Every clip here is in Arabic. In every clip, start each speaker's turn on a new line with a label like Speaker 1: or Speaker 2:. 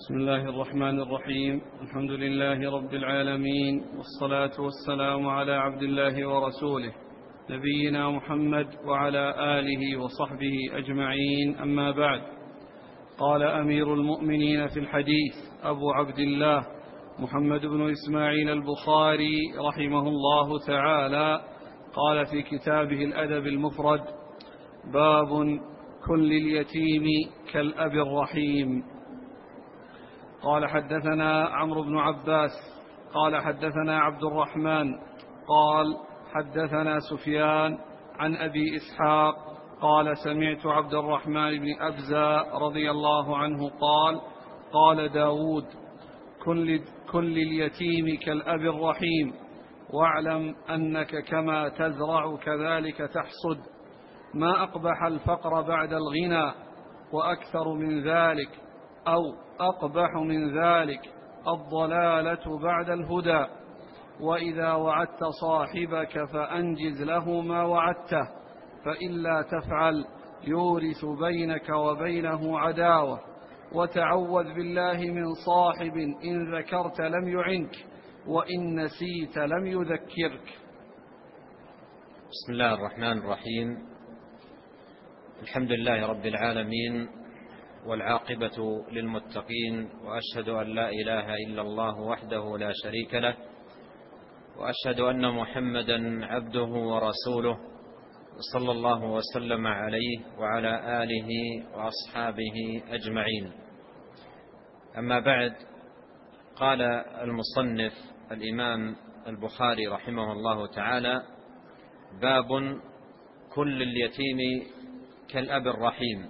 Speaker 1: بسم الله الرحمن الرحيم. الحمد لله رب العالمين، والصلاة والسلام على عبد الله ورسوله نبينا محمد وعلى آله وصحبه أجمعين، أما بعد. قال أمير المؤمنين في الحديث أبو عبد الله محمد بن إسماعيل البخاري رحمه الله تعالى، قال في كتابه الأدب المفرد: باب كل اليتيم كالأب الرحيم. قال حدثنا عمرو بن عباس قال حدثنا عبد الرحمن قال حدثنا سفيان عن أبي إسحاق قال سمعت عبد الرحمن بن أبزة رضي الله عنه قال: قال داود: كن لليتيم كالأب الرحيم، واعلم أنك كما تزرع كذلك تحصد، ما أقبح الفقر بعد الغنى، وأكثر من ذلك أو أقبح من ذلك الضلالة بعد الهدى. وإذا وعدت صاحبك فأنجز له ما وعدته، فإلا تفعل يورث بينك وبينه عداوة. وتعوذ بالله من صاحب إن ذكرت لم يعنك، وإن نسيت لم يذكرك.
Speaker 2: بسم الله الرحمن الرحيم. الحمد لله رب العالمين، والعاقبة للمتقين، وأشهد أن لا إله إلا الله وحده لا شريك له، وأشهد أن محمدا عبده ورسوله، صلى الله وسلم عليه وعلى آله وأصحابه أجمعين. أما بعد، قال المصنف الإمام البخاري رحمه الله تعالى: باب كل اليتيم كالأب الرحيم.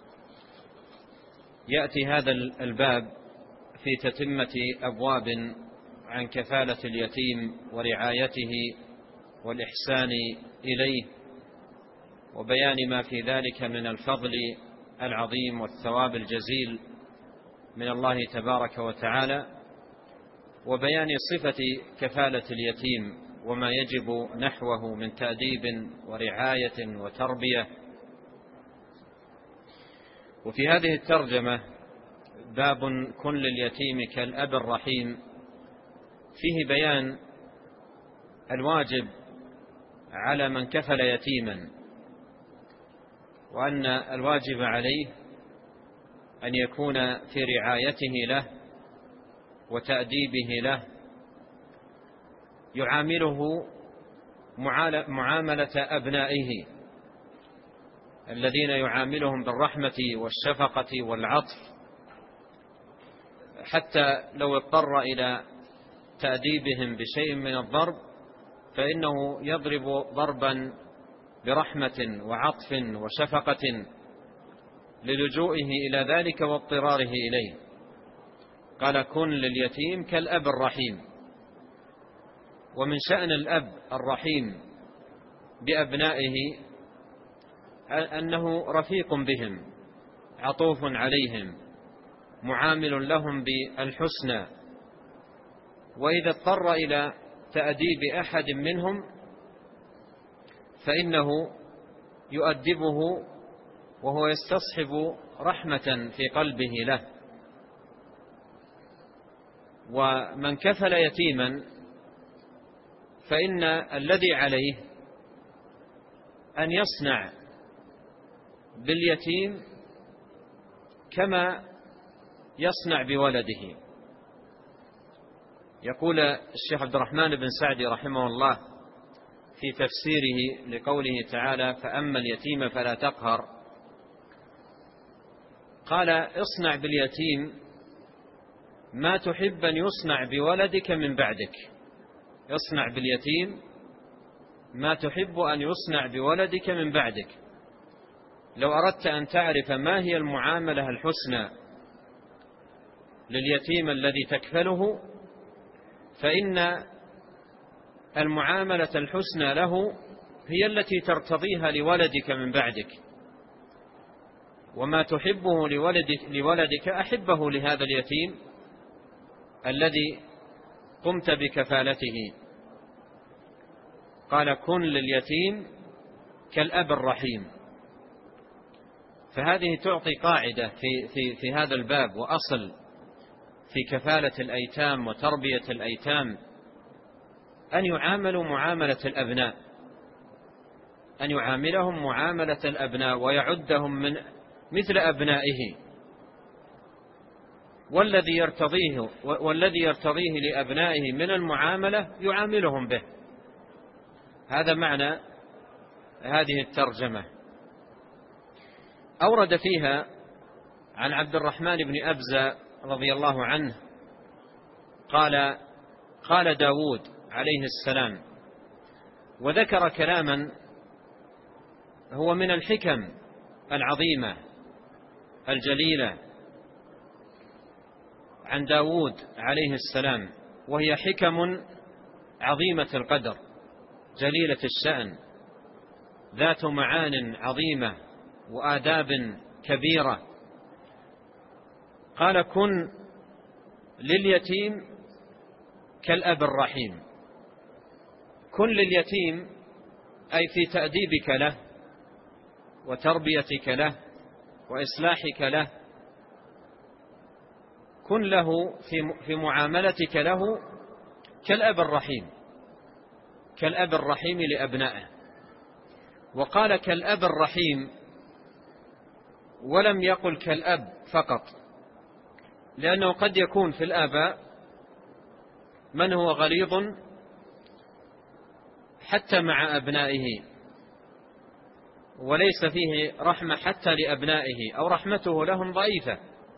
Speaker 2: يأتي هذا الباب في تتمة أبواب عن كفالة اليتيم ورعايته والإحسان إليه، وبيان ما في ذلك من الفضل العظيم والثواب الجزيل من الله تبارك وتعالى، وبيان صفة كفالة اليتيم وما يجب نحوه من تأديب ورعاية وتربية. وفي هذه الترجمة: باب كل اليتيم كالأب الرحيم، فيه بيان الواجب على من كفل يتيما، وأن الواجب عليه أن يكون في رعايته له وتأديبه له، يعامله معاملة أبنائه الذين يعاملهم بالرحمة والشفقة والعطف، حتى لو اضطر إلى تأديبهم بشيء من الضرب فإنه يضرب ضربا برحمة وعطف وشفقة للجوئه إلى ذلك واضطراره إليه. قال: كن لليتيم كالأب الرحيم. ومن شأن الأب الرحيم بأبنائه أنه رفيق بهم، عطوف عليهم، معامل لهم بالحسنى، وإذا اضطر إلى تأديب أحد منهم فإنه يؤدبه وهو يستصحب رحمة في قلبه له. ومن كفل يتيما فإن الذي عليه أن يصنع باليتيم كما يصنع بولده. يقول الشيخ عبد الرحمن بن سعدي رحمه الله في تفسيره لقوله تعالى: فأما اليتيم فلا تقهر، قال: اصنع باليتيم ما تحب أن يصنع بولدك من بعدك. اصنع باليتيم ما تحب أن يصنع بولدك من بعدك. لو أردت أن تعرف ما هي المعاملة الحسنى لليتيم الذي تكفله، فإن المعاملة الحسنى له هي التي ترتضيها لولدك من بعدك، وما تحبه لولدك أحبه لهذا اليتيم الذي قمت بكفالته. قال: كن لليتيم كالأب الرحيم. فهذه تعطي قاعدة في هذا الباب وأصل في كفالة الأيتام وتربية الأيتام أن يعاملوا معاملة الأبناء، أن يعاملهم معاملة الأبناء ويعدهم من مثل أبنائه، والذي يرتضيه لأبنائه من المعاملة يعاملهم به. هذا معنى هذه الترجمة. أورد فيها عن عبد الرحمن بن أبزة رضي الله عنه قال داود عليه السلام، وذكر كلاما هو من الحكم العظيمة الجليلة عن داود عليه السلام، وهي حكم عظيمة القدر جليلة الشأن ذات معان عظيمة وآداب كبيرة. قال: كن لليتيم كالأب الرحيم. كن لليتيم أي في تأديبك له وتربيتك له وإصلاحك له، كن له في معاملتك له كالأب الرحيم، كالأب الرحيم لأبنائه. وقال كالأب الرحيم ولم يقل كالأب فقط، لأنه قد يكون في الآباء من هو غليظ حتى مع أبنائه وليس فيه رحمة حتى لأبنائه، أو رحمته لهم ضعيفة.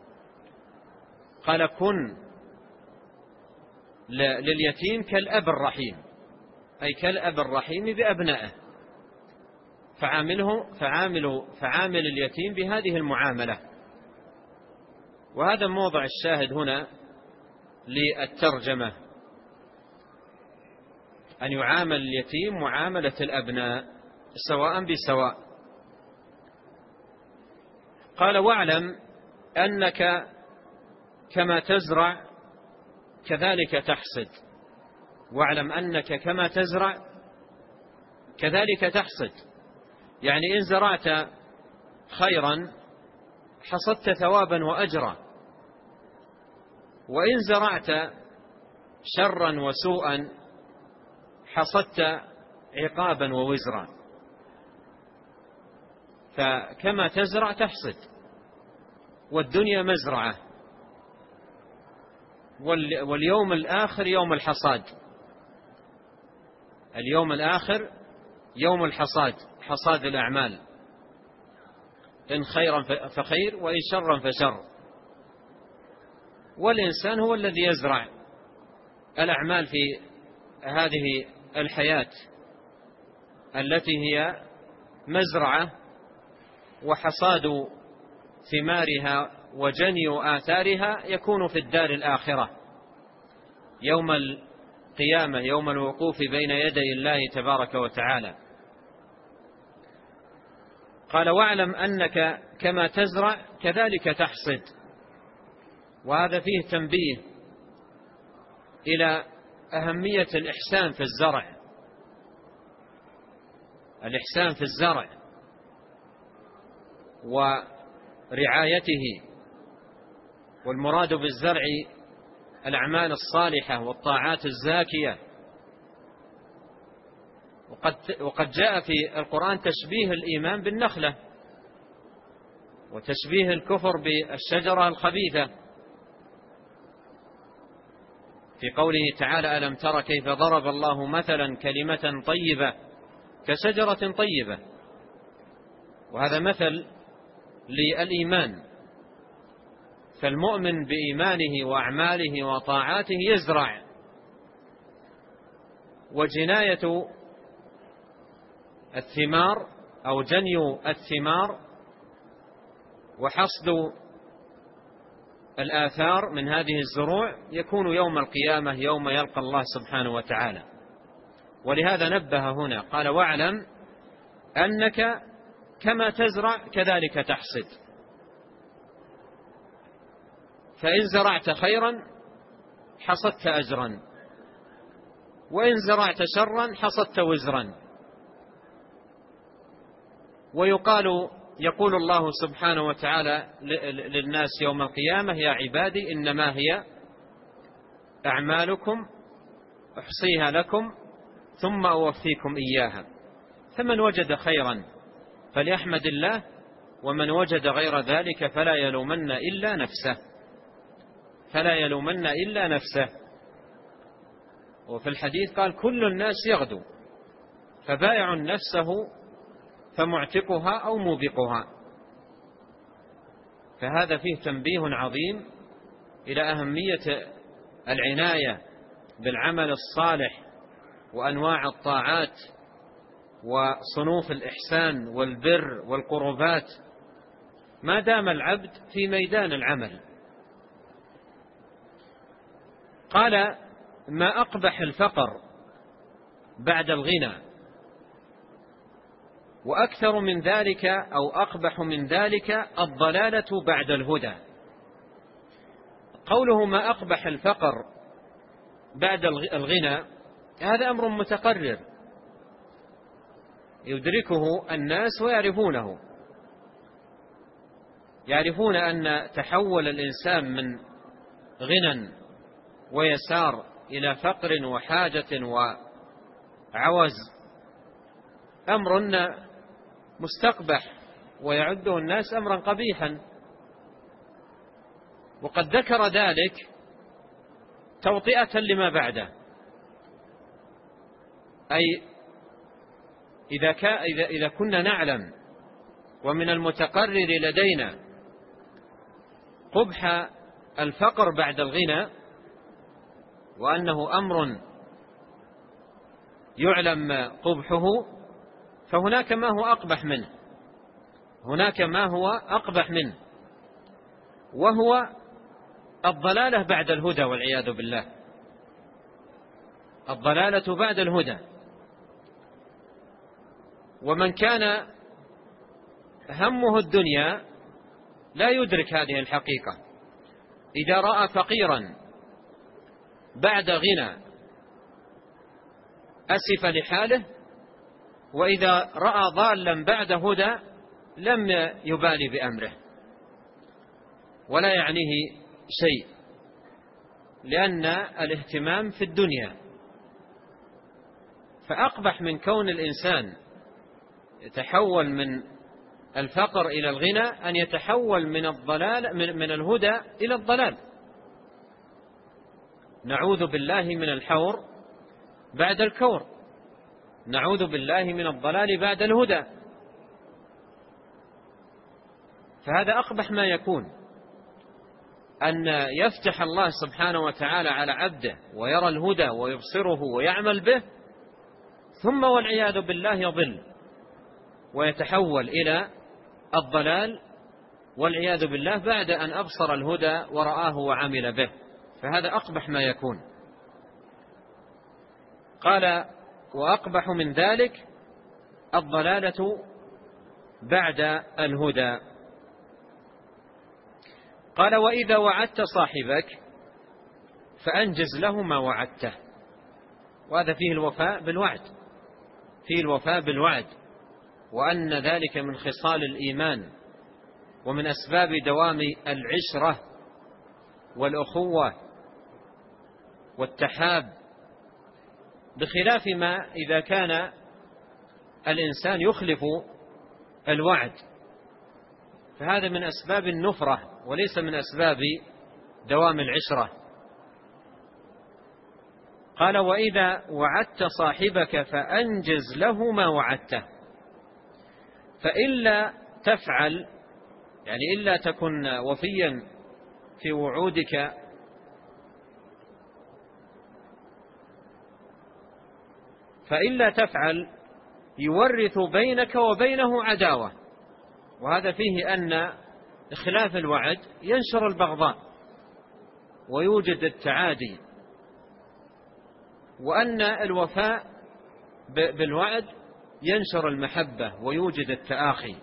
Speaker 2: قال: كن لليتيم كالأب الرحيم، أي كالأب الرحيم بأبنائه، فعامل اليتيم بهذه المعاملة. وهذا موضع الشاهد هنا للترجمة، أن يعامل اليتيم معاملة الأبناء سواء بسواء. قال: واعلم أنك كما تزرع كذلك تحصد. واعلم أنك كما تزرع كذلك تحصد، يعني إن زرعت خيرا حصدت ثوابا وأجرا، وإن زرعت شرا وسوءا حصدت عقابا ووزرا. فكما تزرع تحصد، والدنيا مزرعة، واليوم الآخر يوم الحصاد. اليوم الآخر يوم الحصاد، حصاد الأعمال، إن خيرا فخير وإن شرا فشر. والإنسان هو الذي يزرع الأعمال في هذه الحياة التي هي مزرعة، وحصاد ثمارها وجني آثارها يكون في الدار الآخرة يوم القيامة، يوم الوقوف بين يدي الله تبارك وتعالى. قال: واعلم أنك كما تزرع كذلك تحصد. وهذا فيه تنبيه إلى أهمية الإحسان في الزرع، الإحسان في الزرع ورعايته. والمراد بالزرع الأعمال الصالحة والطاعات الزاكية. وقد جاء في القرآن تشبيه الإيمان بالنخلة، وتشبيه الكفر بالشجرة الخبيثة، في قوله تعالى: ألم تر كيف ضرب الله مثلا كلمة طيبة كشجرة طيبة. وهذا مثل للإيمان. فالمؤمن بإيمانه وأعماله وطاعاته يزرع، وجناية الثمار أو جني الثمار وحصد الآثار من هذه الزروع يكون يوم القيامة، يوم يلقى الله سبحانه وتعالى. ولهذا نبه هنا، قال: واعلم أنك كما تزرع كذلك تحصد. فإن زرعت خيرا حصدت أجرا، وإن زرعت شرا حصدت وزرا. يقول الله سبحانه وتعالى للناس يوم القيامة: يا عبادي إنما هي أعمالكم أحصيها لكم ثم أوفيكم إياها، فمن وجد خيرا فليحمد الله، ومن وجد غير ذلك فلا يلومن إلا نفسه. فلا يلومن إلا نفسه. وفي الحديث قال: كل الناس يغدو، فبائع نفسه فمعتقها أو موبقها. فهذا فيه تنبيه عظيم إلى أهمية العناية بالعمل الصالح وأنواع الطاعات وصنوف الإحسان والبر والقربات ما دام العبد في ميدان العمل. قال: ما أقبح الفقر بعد الغنى، وأكثر من ذلك أو أقبح من ذلك الضلالة بعد الهدى. قوله ما أقبح الفقر بعد الغنى هذا أمر متقرر يدركه الناس ويعرفونه، يعرفون أن تحول الإنسان من غنى ويسار إلى فقر وحاجة وعوز أمر مستقبح، ويعده الناس أمرا قبيحا. وقد ذكر ذلك توطئة لما بعده، أي إذا كنا نعلم ومن المتقرر لدينا قبح الفقر بعد الغنى، وأنه أمر يعلم قبحه، فهناك ما هو أقبح منه، هناك ما هو أقبح منه، وهو الضلالة بعد الهدى والعياذ بالله. الضلالة بعد الهدى. ومن كان همه الدنيا لا يدرك هذه الحقيقة. إذا رأى فقيرا بعد غنى أسف لحاله، وإذا رأى ضالا بعد هدى لم يبالي بأمره ولا يعنيه شيء، لأن الاهتمام في الدنيا. فأقبح من كون الإنسان يتحول من الفقر إلى الغنى أن يتحول من الضلال من الهدى إلى الضلال. نعوذ بالله من الحور بعد الكور، نعوذ بالله من الضلال بعد الهدى. فهذا أقبح ما يكون، أن يفتح الله سبحانه وتعالى على عبده ويرى الهدى ويبصره ويعمل به، ثم والعياذ بالله يضل ويتحول إلى الضلال والعياذ بالله بعد أن أبصر الهدى ورآه وعمل به. فهذا أقبح ما يكون. قال: وأقبح من ذلك الضلالة بعد الهدى. قال: وإذا وعدت صاحبك فأنجز له ما وعدته. وهذا فيه الوفاء بالوعد، فيه الوفاء بالوعد، وأن ذلك من خصال الإيمان ومن أسباب دوام العشرة والأخوة والتحاب، بخلاف ما إذا كان الإنسان يخلف الوعد، فهذا من أسباب النفرة وليس من أسباب دوام العشرة. قال: وإذا وعدت صاحبك فأنجز له ما وعدته. فإلا تفعل، يعني إلا تكن وفيا في وعودك، فإلا تفعل يورث بينك وبينه عداوة. وهذا فيه أن إخلاف الوعد ينشر البغضاء ويوجد التعادي، وأن الوفاء بالوعد ينشر المحبة ويوجد التآخي.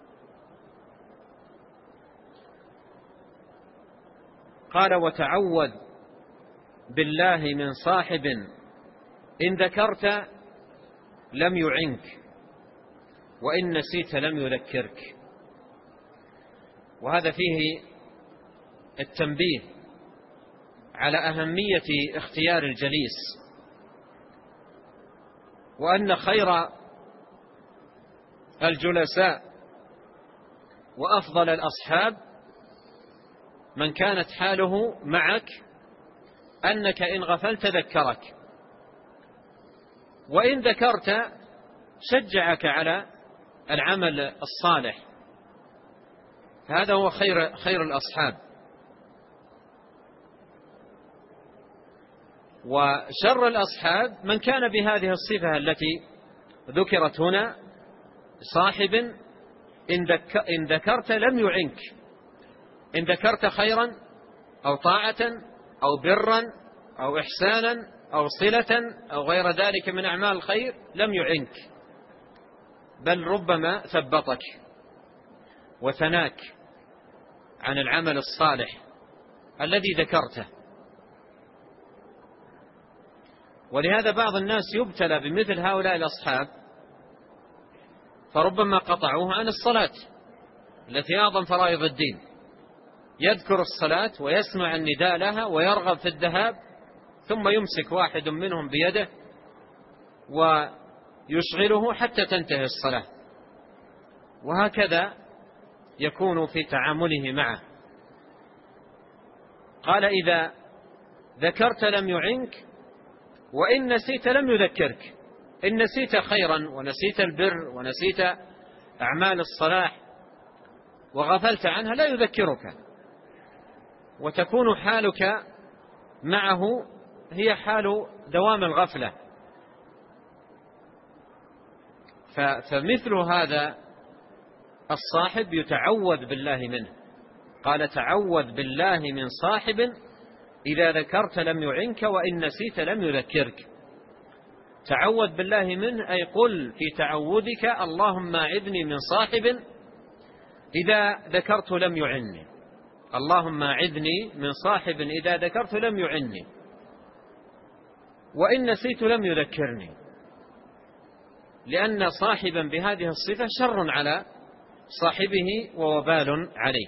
Speaker 2: قال: وتعوذ بالله من صاحب إن ذكرت لم يعنك وإن نسيت لم يذكرك. وهذا فيه التنبيه على أهمية اختيار الجليس، وأن خير الجلساء وأفضل الأصحاب من كانت حاله معك أنك إن غفلت ذكرك، وإن ذكرت شجعك على العمل الصالح. هذا هو خير الأصحاب. وشر الأصحاب من كان بهذه الصفة التي ذكرت هنا، صاحب إن ذكرت لم يعنك، إن ذكرت خيرا أو طاعة أو برا أو إحسانا أو صلة أو غير ذلك من أعمال الخير لم يعنك، بل ربما ثبطك وثناك عن العمل الصالح الذي ذكرته. ولهذا بعض الناس يبتلى بمثل هؤلاء الأصحاب، فربما قطعوه عن الصلاة التي أعظم فرائض الدين، يذكر الصلاة ويسمع النداء لها ويرغب في الذهاب، ثم يمسك واحد منهم بيده ويشغله حتى تنتهي الصلاة. وهكذا يكون في تعامله معه. قال: إذا ذكرت لم يعنك، وإن نسيت لم يذكرك. إن نسيت خيرا ونسيت البر ونسيت أعمال الصلاح وغفلت عنها لا يذكرك، وتكون حالك معه هي حال دوام الغفلة. فمثل هذا الصاحب يتعوذ بالله منه. قال: تعوذ بالله من صاحب إذا ذكرت لم يعنك وإن نسيت لم يذكرك. تعوذ بالله منه، أي قل في تعوذك: اللهم أعذني من صاحب إذا ذكرت لم يعني. اللهم أعذني من صاحب إذا ذكرت لم يعني وإن نسيت لم يذكرني، لأن صاحبا بهذه الصفة شر على صاحبه ووبال عليه.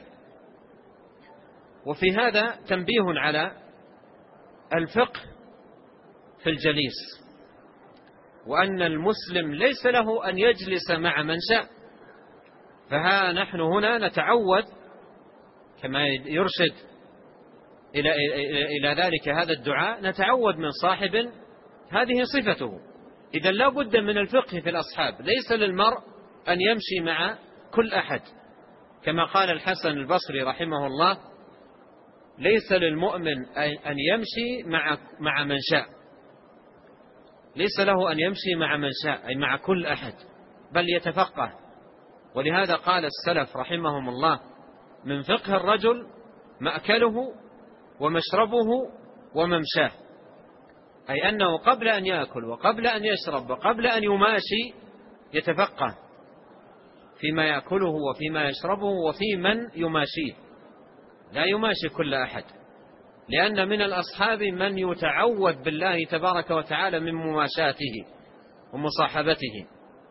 Speaker 2: وفي هذا تنبيه على الفقه في الجليس، وأن المسلم ليس له أن يجلس مع من شاء. فها نحن هنا نتعود كما يرشد إلى ذلك هذا الدعاء، نتعود من صاحب هذه صفته. إذا لا بد من الفقه في الأصحاب، ليس للمرء أن يمشي مع كل أحد، كما قال الحسن البصري رحمه الله: ليس للمؤمن أن يمشي مع من شاء، ليس له أن يمشي مع من شاء أي مع كل أحد، بل يتفقه. ولهذا قال السلف رحمهم الله: من فقه الرجل مأكله ومشربه وممشاه، أي أنه قبل أن يأكل وقبل أن يشرب وقبل أن يماشي يتفقه فيما يأكله وفيما يشربه وفي من يماشيه، لا يماشي كل أحد، لأن من الأصحاب من يتعوذ بالله تبارك وتعالى من مماشاته ومصاحبته.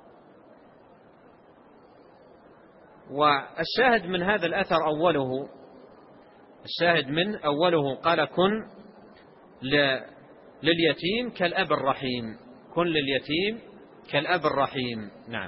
Speaker 2: والشاهد من هذا الأثر أوله قال: كن لليتيم كالأب الرحيم. كن لليتيم كالأب الرحيم. نعم.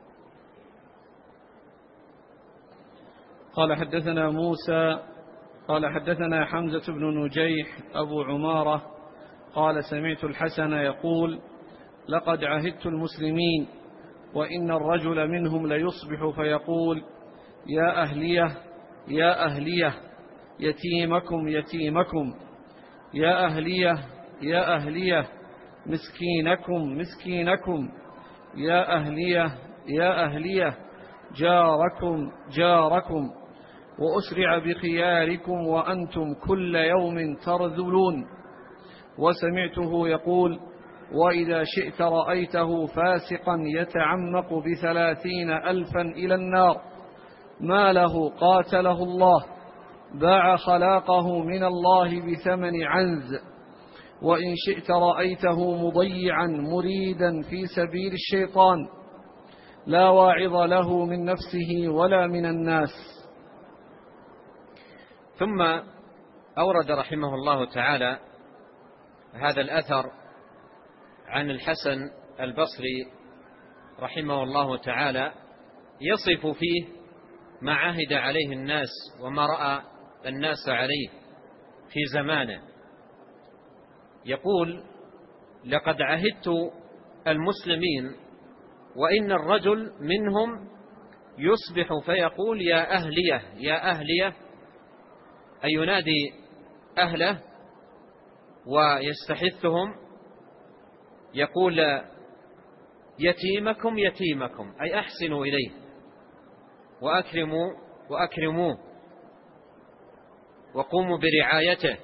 Speaker 1: قال: حدثنا موسى قال: حدثنا حمزة بن نجيح أبو عمارة قال: سمعت الحسن يقول: لقد عهدت المسلمين وإن الرجل منهم ليصبح فيقول: يا أهلية يا أهلية يتيمكم يتيمكم، يا أهلية يا أهلية مسكينكم مسكينكم، يا أهلية يا أهلية جاركم جاركم، وأسرع بخياركم وأنتم كل يوم ترذلون. وسمعته يقول: وإذا شئت رأيته فاسقا يتعمق ب30,000 إلى النار، ما له قاتله الله، باع خلاقه من الله بثمن عنز. وإن شئت رأيته مضيعا مريدا في سبيل الشيطان، لا واعظ له من نفسه ولا من الناس.
Speaker 2: ثم أورد رحمه الله تعالى هذا الأثر عن الحسن البصري رحمه الله تعالى يصف فيه ما عهد عليه الناس وما رأى الناس عليه في زمانه. يقول: لقد عهدت المسلمين وإن الرجل منهم يصبح فيقول يا أهلية يا أهلية، أي ينادي أهله ويستحثهم، يقول يتيمكم يتيمكم، أي أحسنوا إليه وأكرموه وقوموا برعايته،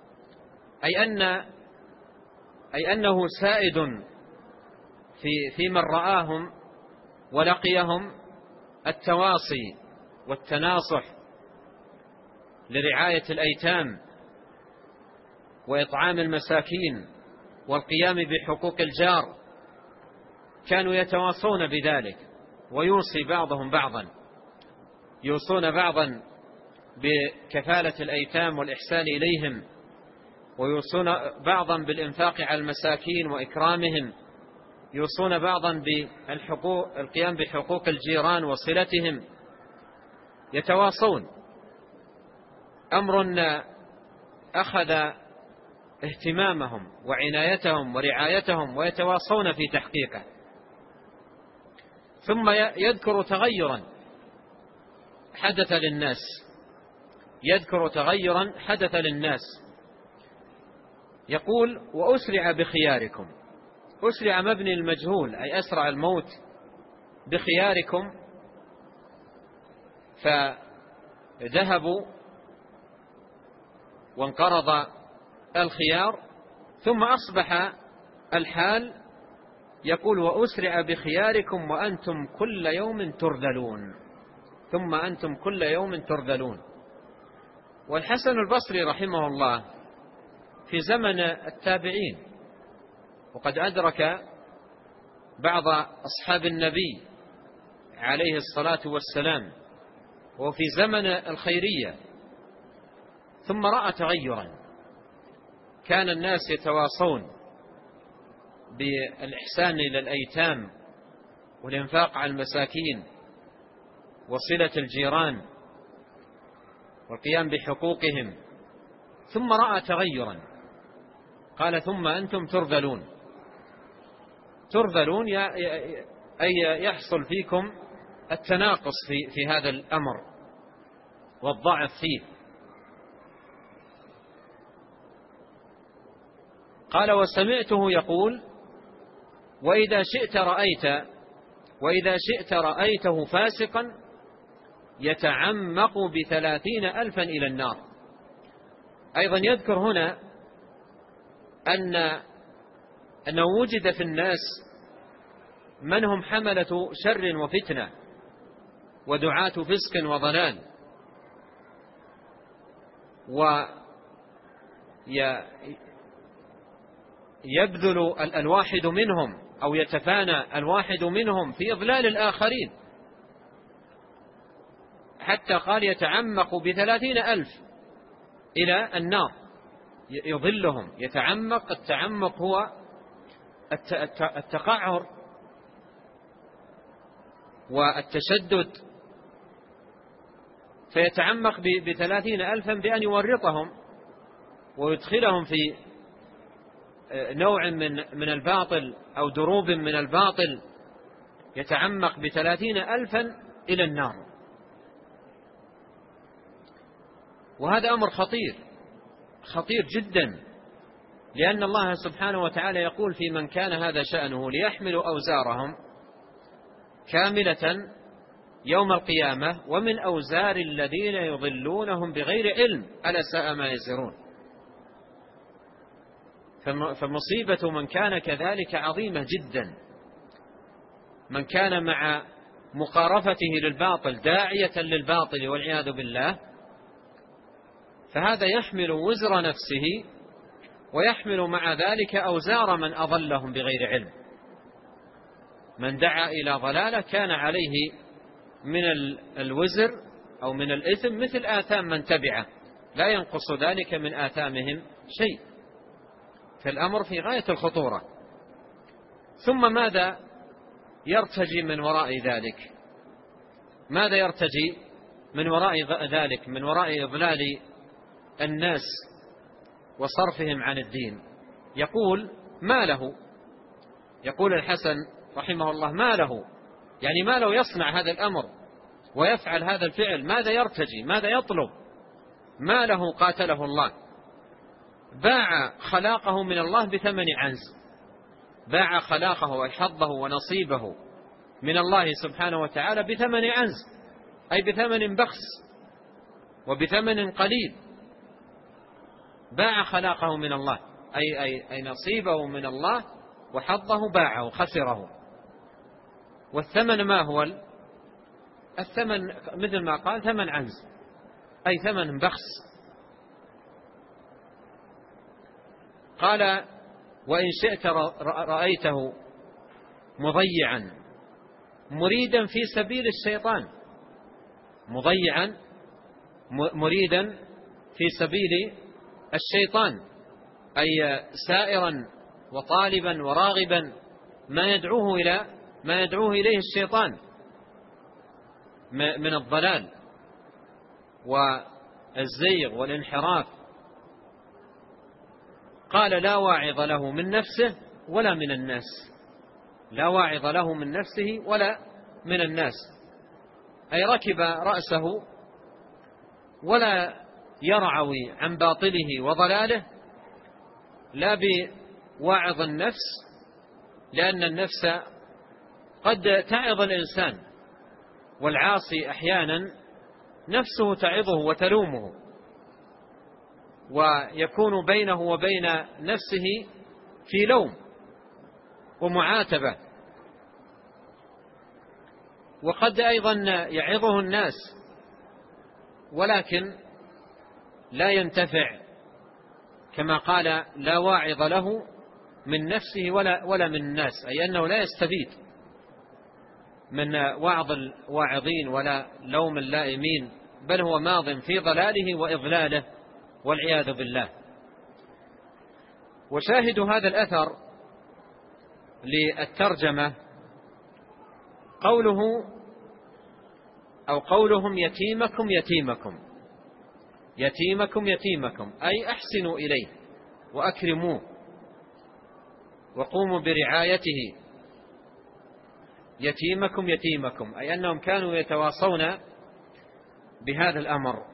Speaker 2: أي أنه سائد في من رآهم ولقيهم التواصي والتناصح لرعاية الأيتام وإطعام المساكين والقيام بحقوق الجار. كانوا يتواصون بذلك، ويوصي بعضهم بعضا، يوصون بعضا بكفالة الأيتام والإحسان إليهم، ويوصون بعضا بالإنفاق على المساكين وإكرامهم، يوصون بعضا بالقيام بحقوق الجيران وصلتهم، يتواصون. أمر أخذ اهتمامهم وعنايتهم ورعايتهم ويتواصون في تحقيقه. ثم يذكر تغيرا حدث للناس، يذكر تغيرا حدث للناس. يقول: وأسرع بخياركم. أسرع مبني المجهول، أي أسرع الموت، بخياركم، فذهبوا وانقرض الخيار، ثم أصبح الحال يقول: وأسرع بخياركم وأنتم كل يوم ترذلون، ثم أنتم كل يوم ترذلون. والحسن البصري رحمه الله في زمن التابعين، وقد أدرك بعض أصحاب النبي عليه الصلاة والسلام، وفي زمن الخيرية، ثم رأى تغيرا. كان الناس يتواصون بالإحسان إلى الأيتام والإنفاق على المساكين وصلة الجيران والقيام بحقوقهم، ثم رأى تغيرا، قال: ثم أنتم ترذلون. ترذلون أي يحصل فيكم التناقص في هذا الأمر والضعف فيه. قال: وسمعته يقول: وإذا شئت رأيته فاسقا يتعمق ب30,000 إلى النار. أيضا يذكر هنا أنه وجد في الناس من هم حملة شر وفتنة ودعاة فسق وضلال، ويبذل الواحد منهم أو يتفانى الواحد منهم في إضلال الآخرين، حتى قال: يتعمق ب30,000 إلى النار، يضلهم. يتعمق، التعمق هو التقعر والتشدد، فيتعمق ب30,000 بأن يورطهم ويدخلهم في نوع من الباطل أو دروب من الباطل، يتعمق ب30,000 إلى النار. وهذا أمر خطير جدا، لأن الله سبحانه وتعالى يقول في من كان هذا شأنه ليحملوا أوزارهم كاملة يوم القيامة ومن أوزار الذين يضلونهم بغير علم ألا ساء ما يزرون. فمصيبة من كان كذلك عظيمة جدا. من كان مع مقارفته للباطل داعية للباطل والعياذ بالله، فهذا يحمل وزر نفسه ويحمل مع ذلك أوزار من أضلهم بغير علم. من دعا إلى ضلالة كان عليه من الوزر أو من الإثم مثل آثام من تبعه لا ينقص ذلك من آثامهم شيء، فالأمر في غاية الخطورة. ثم ماذا يرتجي من وراء ذلك؟ ماذا يرتجي من وراء ذلك؟ من وراء إضلال الناس وصرفهم عن الدين. يقول ما له، يقول الحسن رحمه الله ما له، يعني ما له يصنع هذا الأمر ويفعل هذا الفعل، ماذا يرتجي، ماذا يطلب؟ ما له قاتله الله، باع خلاقه من الله بثمن عنز، باع خلاقه وحظه ونصيبه من الله سبحانه وتعالى بثمن عنز، أي بثمن بخس وبثمن قليل. باع خلاقه من الله أي نصيبه من الله وحظه باعه خسره. والثمن ما هو؟ الثمن مثل ما قال ثمن عنز، أي ثمن بخس. قال وإن شئت رأيته مضيعا مريدا في سبيل الشيطان، مضيعا مريدا في سبيل الشيطان، أي سائرا وطالبا وراغبا ما يدعوه إليه الشيطان من الضلال والزيغ والانحراف. قال لا واعظ له من نفسه ولا من الناس، لا واعظ له من نفسه ولا من الناس، أي ركب رأسه ولا يرعوي عن باطله وضلاله، لا بواعظ النفس، لأن النفس قد تعظ الإنسان، والعاصي أحيانا نفسه تعظه وتلومه، ويكون بينه وبين نفسه في لوم ومعاتبة. وقد أيضا يعظه الناس ولكن لا ينتفع، كما قال لا واعظ له من نفسه ولا من الناس، أي أنه لا يستفيد من وعظ الواعظين ولا لوم اللائمين، بل هو ماض في ضلاله وإضلاله والعياذ بالله. وشاهد هذا الأثر للترجمة قولهم يتيمكم يتيمكم، يتيمكم يتيمكم، أي أحسنوا إليه وأكرموه وقوموا برعايته. يتيمكم يتيمكم، أي أنهم كانوا يتواصون بهذا الأمر.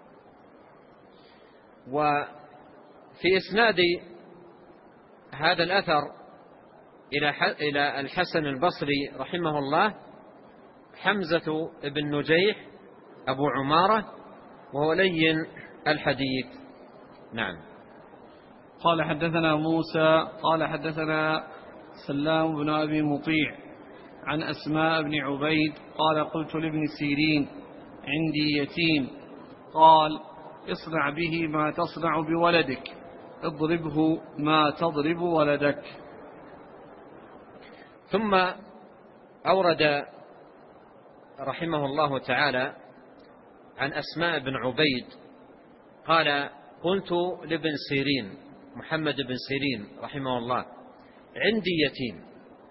Speaker 2: وفي إسناد هذا الأثر إلى الحسن البصري رحمه الله حمزة بن نجيح أبو عمارة، وهو لين الحديث. نعم.
Speaker 1: قال حدثنا موسى قال حدثنا سلام بن أبي مطيع عن أسماء بن عبيد قال قلت لابن سيرين عندي يتيم، قال اصنع به ما تصنع بولدك، اضربه ما تضرب ولدك.
Speaker 2: ثم أورد رحمه الله تعالى عن أسماء بن عبيد قال قلت لابن سيرين محمد بن سيرين رحمه الله عندي يتيم.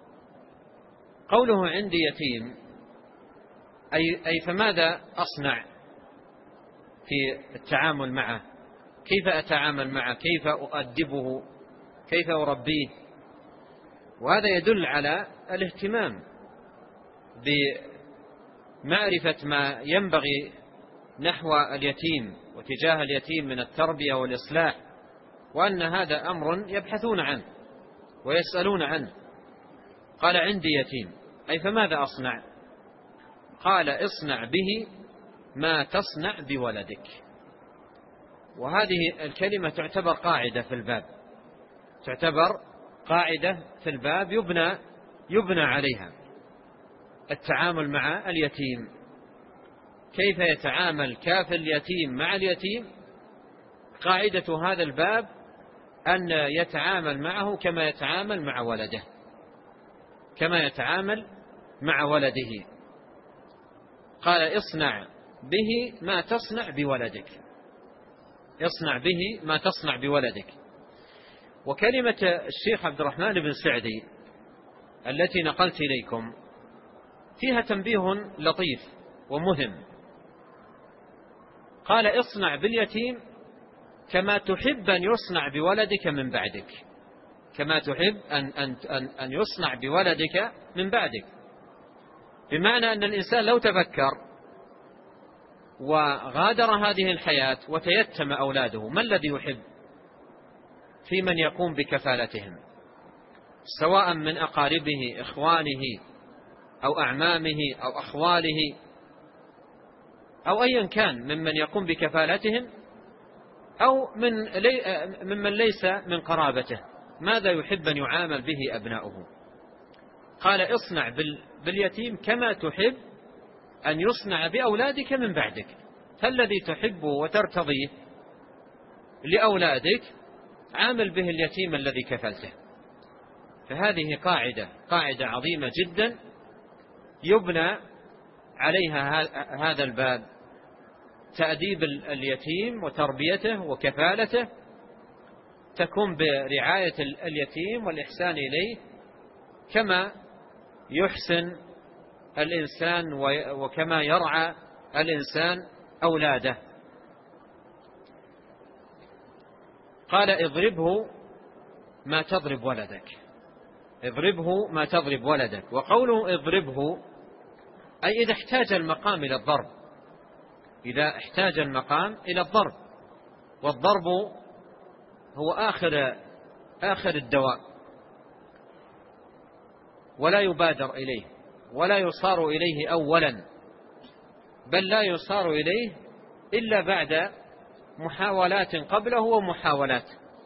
Speaker 2: قوله عندي يتيم أي فماذا أصنع في التعامل معه؟ كيف أتعامل معه؟ كيف أؤدبه؟ كيف أربيه؟ وهذا يدل على الاهتمام بمعرفة ما ينبغي نحو اليتيم وتجاه اليتيم من التربية والإصلاح، وأن هذا أمر يبحثون عنه ويسألون عنه. قال عندي يتيم، أي فماذا أصنع؟ قال اصنع به ما تصنع بولدك. وهذه الكلمة تعتبر قاعدة في الباب، تعتبر قاعدة في الباب يبنى عليها التعامل مع اليتيم. كيف يتعامل كافل اليتيم مع اليتيم؟ قاعدة هذا الباب أن يتعامل معه كما يتعامل مع ولده، كما يتعامل مع ولده. قال اصنع به ما تصنع بولدك، اصنع به ما تصنع بولدك. وكلمة الشيخ عبد الرحمن بن سعدي التي نقلت إليكم فيها تنبيه لطيف ومهم. قال: اصنع باليتيم كما تحب أن يصنع بولدك من بعدك، كما تحب أن يصنع بولدك من بعدك. بمعنى أن الإنسان لو تفكر وغادر هذه الحياة وتيتم أولاده، ما الذي يحب في من يقوم بكفالتهم، سواء من أقاربه، إخوانه، أو أعمامه، أو أخواله، أو أيا كان ممن يقوم بكفالتهم، أو ممن ليس من قرابته، ماذا يحب أن يعامل به أبناؤه؟ قال: اصنع باليتيم كما تحب أن يصنع بأولادك من بعدك. فالذي تحبه وترتضيه لأولادك عامل به اليتيم الذي كفلته. فهذه قاعدة عظيمة جدا يبنى عليها هذا الباب، تأديب اليتيم وتربيته وكفالته، تكون برعاية اليتيم والإحسان إليه كما يحسن الإنسان وكما يرعى الإنسان أولاده. قال: اضربه ما تضرب ولدك، اضربه ما تضرب ولدك. وقوله اضربه أي إذا احتاج المقام إلى الضرب، إذا احتاج المقام إلى الضرب. والضرب هو آخر الدواء، ولا يبادر إليه ولا يصار إليه أولا، بل لا يصار إليه إلا بعد محاولات قبله ومحاولات.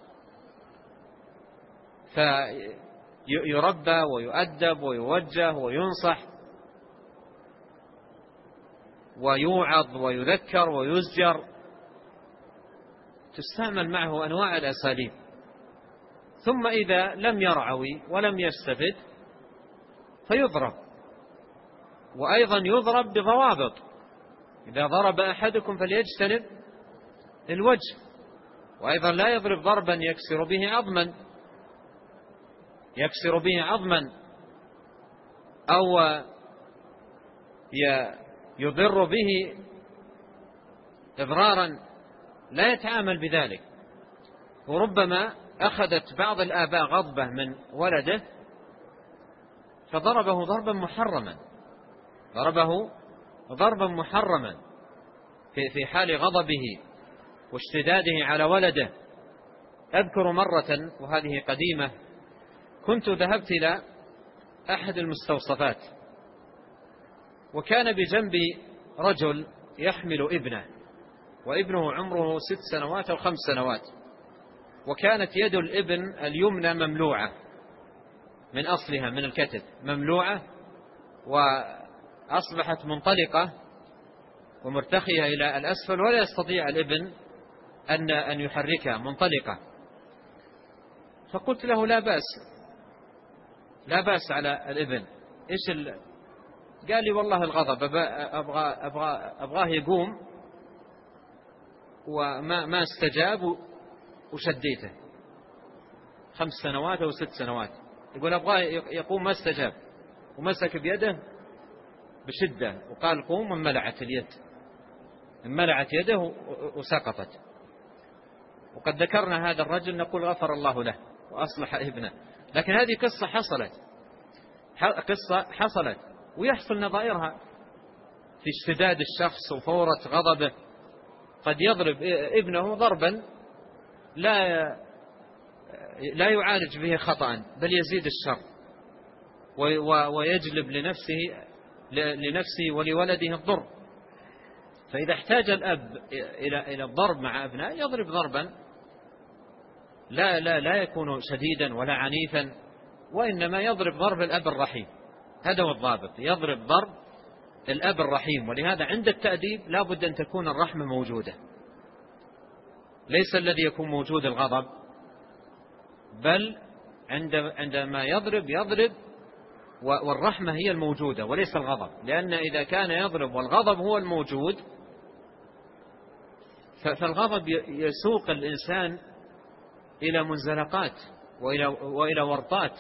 Speaker 2: فيربى ويؤدب ويوجه وينصح ويوعظ ويذكر ويزجر، تستعمل معه أنواع الأساليب. ثم إذا لم يرعوي ولم يستفد فيضرب، وأيضا يضرب بضوابط. إذا ضرب أحدكم فليجتنب الوجه، وأيضا لا يضرب ضربا يكسر به عظما أو يضر به إضرارا، لا يتعامل بذلك. وربما أخذت بعض الآباء غضبة من ولده فضربه ضربا محرما في حال غضبه واشتداده على ولده. أذكر مرة، وهذه قديمة، كنت ذهبت إلى أحد المستوصفات، وكان بجنبي رجل يحمل ابنه، وابنه عمره 6 سنوات أو 5 سنوات، وكانت يد الابن اليمنى مملوعة من أصلها، من الكتف مملوعة، وأصبحت منطلقة ومرتخية إلى الأسفل، ولا يستطيع الابن أن يحركها، منطلقة. فقلت له: لا بأس على الابن. قال لي: والله الغضب، أبغاه يقوم، وما استجاب وشديته. 5 سنوات أو 6 سنوات، يقول أبغاه يقوم، ما استجاب، ومسك بيده بشدة وقال قوم، انملعت يده وسقطت. وقد ذكرنا هذا الرجل، نقول غفر الله له وأصلح ابنه. لكن هذه قصة حصلت ويحصل نظائرها في اشتداد الشخص وفورة غضبه. قد يضرب ابنه ضربا لا يعالج به خطأ، بل يزيد الشر ويجلب لنفسه ولولده الضر. فإذا احتاج الأب إلى الضرب مع أبنائه يضرب ضربا لا يكون شديدا ولا عنيفا، وإنما يضرب ضرب الأب الرحيم. هذا هو الضابط، يضرب ضرب الأب الرحيم. ولهذا عند التأديب لا بد أن تكون الرحمة موجودة، ليس الذي يكون موجود الغضب، بل عندما يضرب والرحمة هي الموجودة وليس الغضب. لأن إذا كان يضرب والغضب هو الموجود فالغضب يسوق الإنسان إلى منزلقات وإلى ورطات.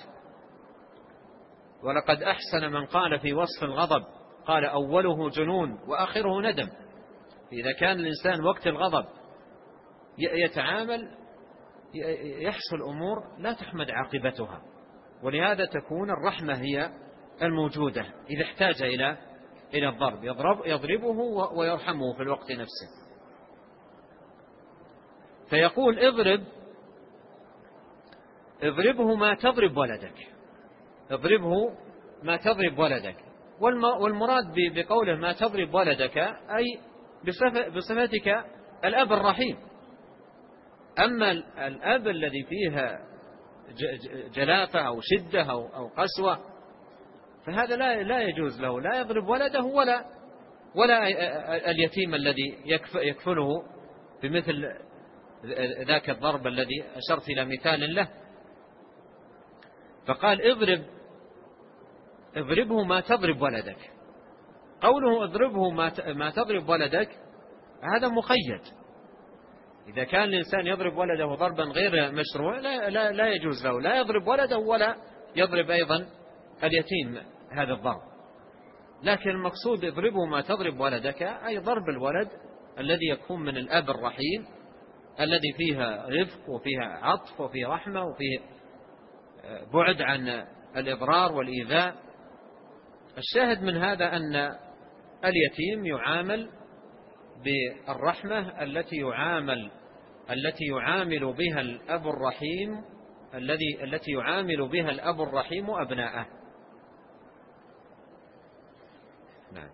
Speaker 2: ولقد أحسن من قال في وصف الغضب قال أوله جنون وآخره ندم. إذا كان الإنسان وقت الغضب يتعامل يحصل أمور لا تحمد عاقبتها، ولهذا تكون الرحمة هي الموجودة. إذا احتاج إلى الضرب يضربه ويرحمه في الوقت نفسه. فيقول اضربه ما تضرب ولدك، اضربه ما تضرب ولدك. والمراد بقوله ما تضرب ولدك أي بصفتك الأب الرحيم. أما الأب الذي فيها جلافة أو شدة أو قسوة فهذا لا يجوز له، لا يضرب ولده ولا اليتيم الذي يكفله بمثل ذاك الضرب الذي أشرت إلى مثال له. فقال اضربه ما تضرب ولدك. قوله اضربه ما تضرب ولدك هذا مقيد. إذا كان الإنسان يضرب ولده ضربا غير مشروع لا يجوز له، لا يضرب ولده ولا يضرب أيضا اليتيم هذا الضرب. لكن المقصود اضربه ما تضرب ولدك أي ضرب الولد الذي يكون من الأب الرحيم الذي فيها رفق وفيها عطف وفيه رحمة وفيه بعد عن الإضرار والإيذاء. الشاهد من هذا أن اليتيم يعامل بالرحمة التي يعامل بها الأب الرحيم التي يعامل بها الأب الرحيم أبناءه. نعم.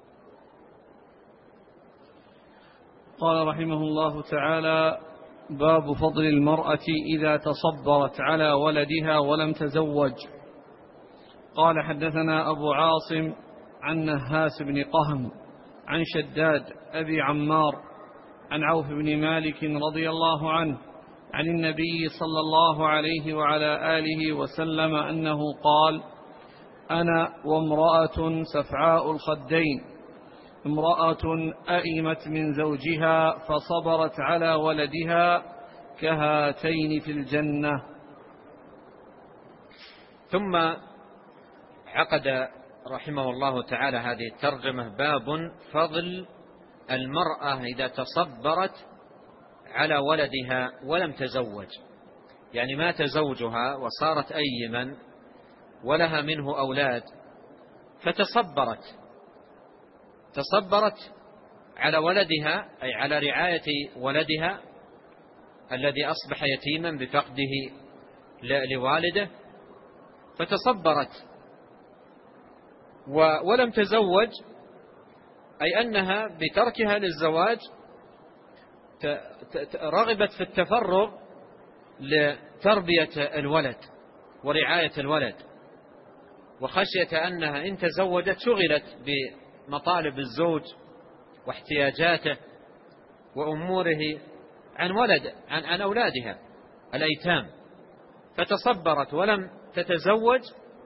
Speaker 1: قال رحمه الله تعالى: باب فضل المرأة إذا تصبرت على ولدها ولم تزوج. قال: حدثنا أبو عاصم عن نهاس بن قهم عن شداد أبي عمار عن عوف بن مالك رضي الله عنه عن النبي صلى الله عليه وعلى آله وسلم أنه قال: أنا وامرأة سفعاء الخدين، امرأة أئمت من زوجها فصبرت على ولدها كهاتين في الجنة.
Speaker 2: ثم عقد رحمه الله تعالى هذه الترجمة: باب فضل المرأة إذا تصبرت على ولدها ولم تزوج، يعني مات زوجها وصارت أيما ولها منه أولاد فتصبرت على ولدها أي على رعاية ولدها الذي أصبح يتيما بفقده لوالده، فتصبرت ولم تزوج، أي أنها بتركها للزواج رغبت في التفرغ لتربية الولد ورعاية الولد، وخشية أنها إن تزوجت شغلت بمطالب الزوج واحتياجاته وأموره عن أولادها الأيتام، فتصبرت ولم تتزوج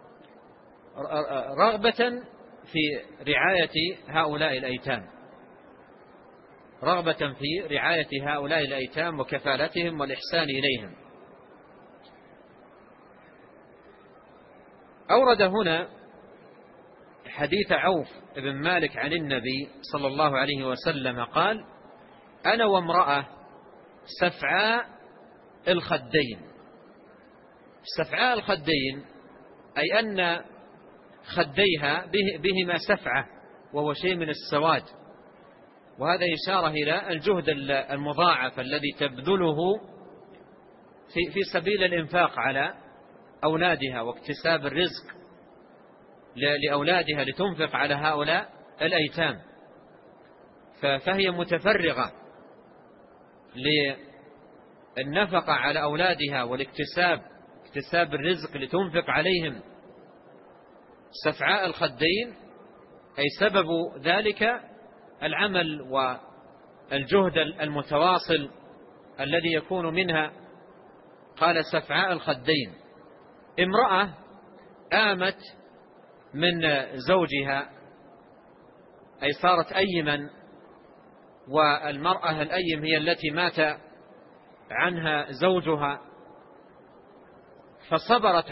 Speaker 2: رغبة في رعاية هؤلاء الأيتام، رغبة في رعاية هؤلاء الأيتام وكفالتهم والإحسان إليهم. أورد هنا حديث عوف بن مالك عن النبي صلى الله عليه وسلم قال: أنا وامرأة سفعاء الخدين. سفعاء الخدين أي أن خديها بهما سفعة وهو شيء من السواد، وهذا إشارة إلى الجهد المضاعف الذي تبذله في سبيل الإنفاق على أولادها واكتساب الرزق لأولادها لتنفق على هؤلاء الأيتام، فهي متفرغة للنفقة على أولادها واكتساب الرزق لتنفق عليهم. سفعاء الخدين أي سبب ذلك العمل والجهد المتواصل الذي يكون منها. قال: سفعاء الخدين، امرأة آمت من زوجها أي صارت أيما والمرأة الأيم هي التي مات عنها زوجها فصبرت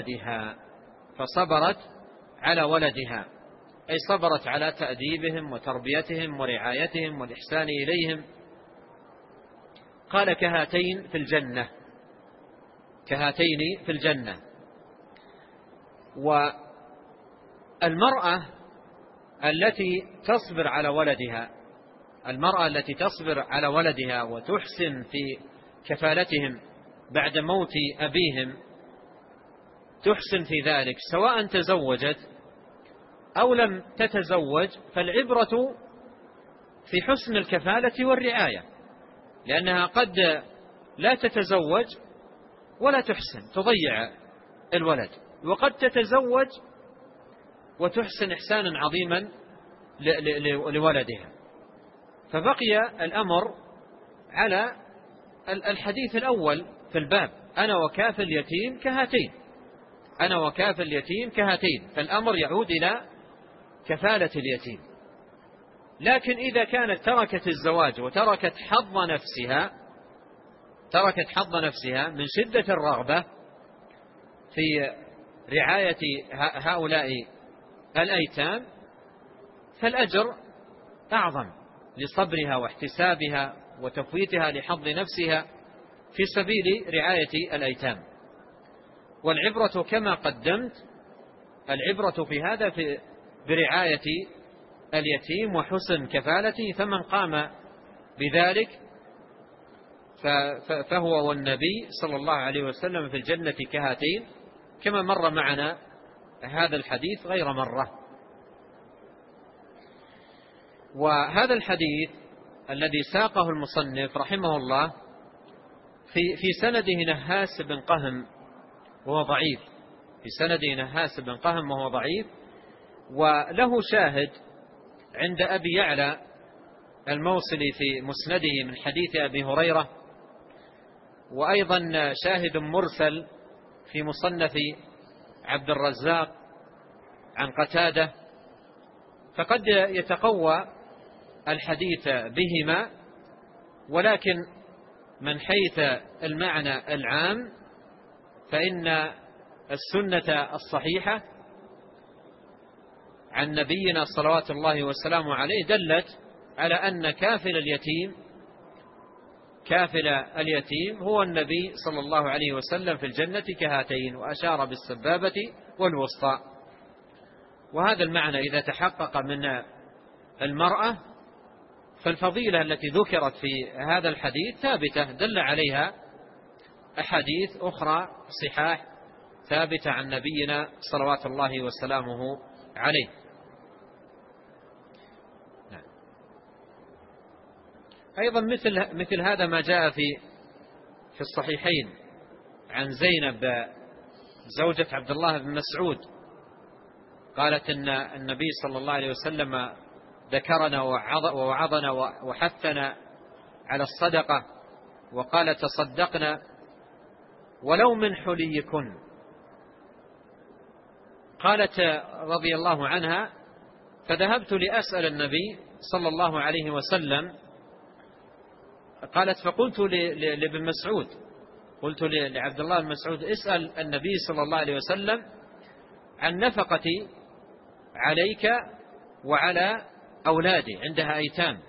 Speaker 2: على ولدها أي صبرت على تأديبهم وتربيتهم ورعايتهم والإحسان إليهم. قال كهاتين في الجنة. والمرأة التي تصبر على ولدها وتحسن في كفالتهم بعد موت أبيهم، تحسن في ذلك سواء تزوجت أو لم تتزوج، فالعبرة في حسن الكفالة والرعاية، لأنها قد لا تتزوج ولا تحسن، تضيع الولد، وقد تتزوج وتحسن إحسانا عظيما لولدها. فبقي الأمر على الحديث الأول في الباب: أنا وكافل اليتيم كهاتين، فالأمر يعود إلى كفالة اليتيم. لكن إذا كانت تركت الزواج وتركت حظ نفسها من شدة الرغبة في رعاية هؤلاء الأيتام، فالأجر أعظم لصبرها واحتسابها وتفويتها لحظ نفسها في سبيل رعاية الأيتام. والعبرة كما قدمت، العبرة في هذا برعاية اليتيم وحسن كفالته، فمن قام بذلك فهو والنبي صلى الله عليه وسلم في الجنة كهاتين، كما مر معنا هذا الحديث غير مرة. وهذا الحديث الذي ساقه المصنف رحمه الله في سنده نهاس بن قهم وهو ضعيف، وله شاهد عند أبي يعلى الموصلي في مسنده من حديث أبي هريرة، وأيضا شاهد مرسل في مصنف عبد الرزاق عن قتادة، فقد يتقوى الحديث بهما، ولكن من حيث المعنى العام فإن السنة الصحيحة عن نبينا صلوات الله والسلام عليه دلت على أن كافل اليتيم هو النبي صلى الله عليه وسلم في الجنة كهاتين، وأشار بالسبابة والوسطى. وهذا المعنى إذا تحقق من المرأة فالفضيلة التي ذكرت في هذا الحديث ثابتة، دل عليها أحاديث أخرى صحاح ثابتة عن نبينا صلوات الله وسلامه عليه. أيضا مثل هذا ما جاء في الصحيحين عن زينب زوجة عبد الله بن مسعود، قالت إن النبي صلى الله عليه وسلم ذكرنا ووعظنا وحثنا على الصدقة، وقال: تصدقنا ولو من حليكن. قالت رضي الله عنها: فذهبت لأسأل النبي صلى الله عليه وسلم. قالت: فقلت لابن مسعود، قلت لعبد الله بن مسعود: اسأل النبي صلى الله عليه وسلم عن نفقتي عليك وعلى أولادي، عندها أيتام،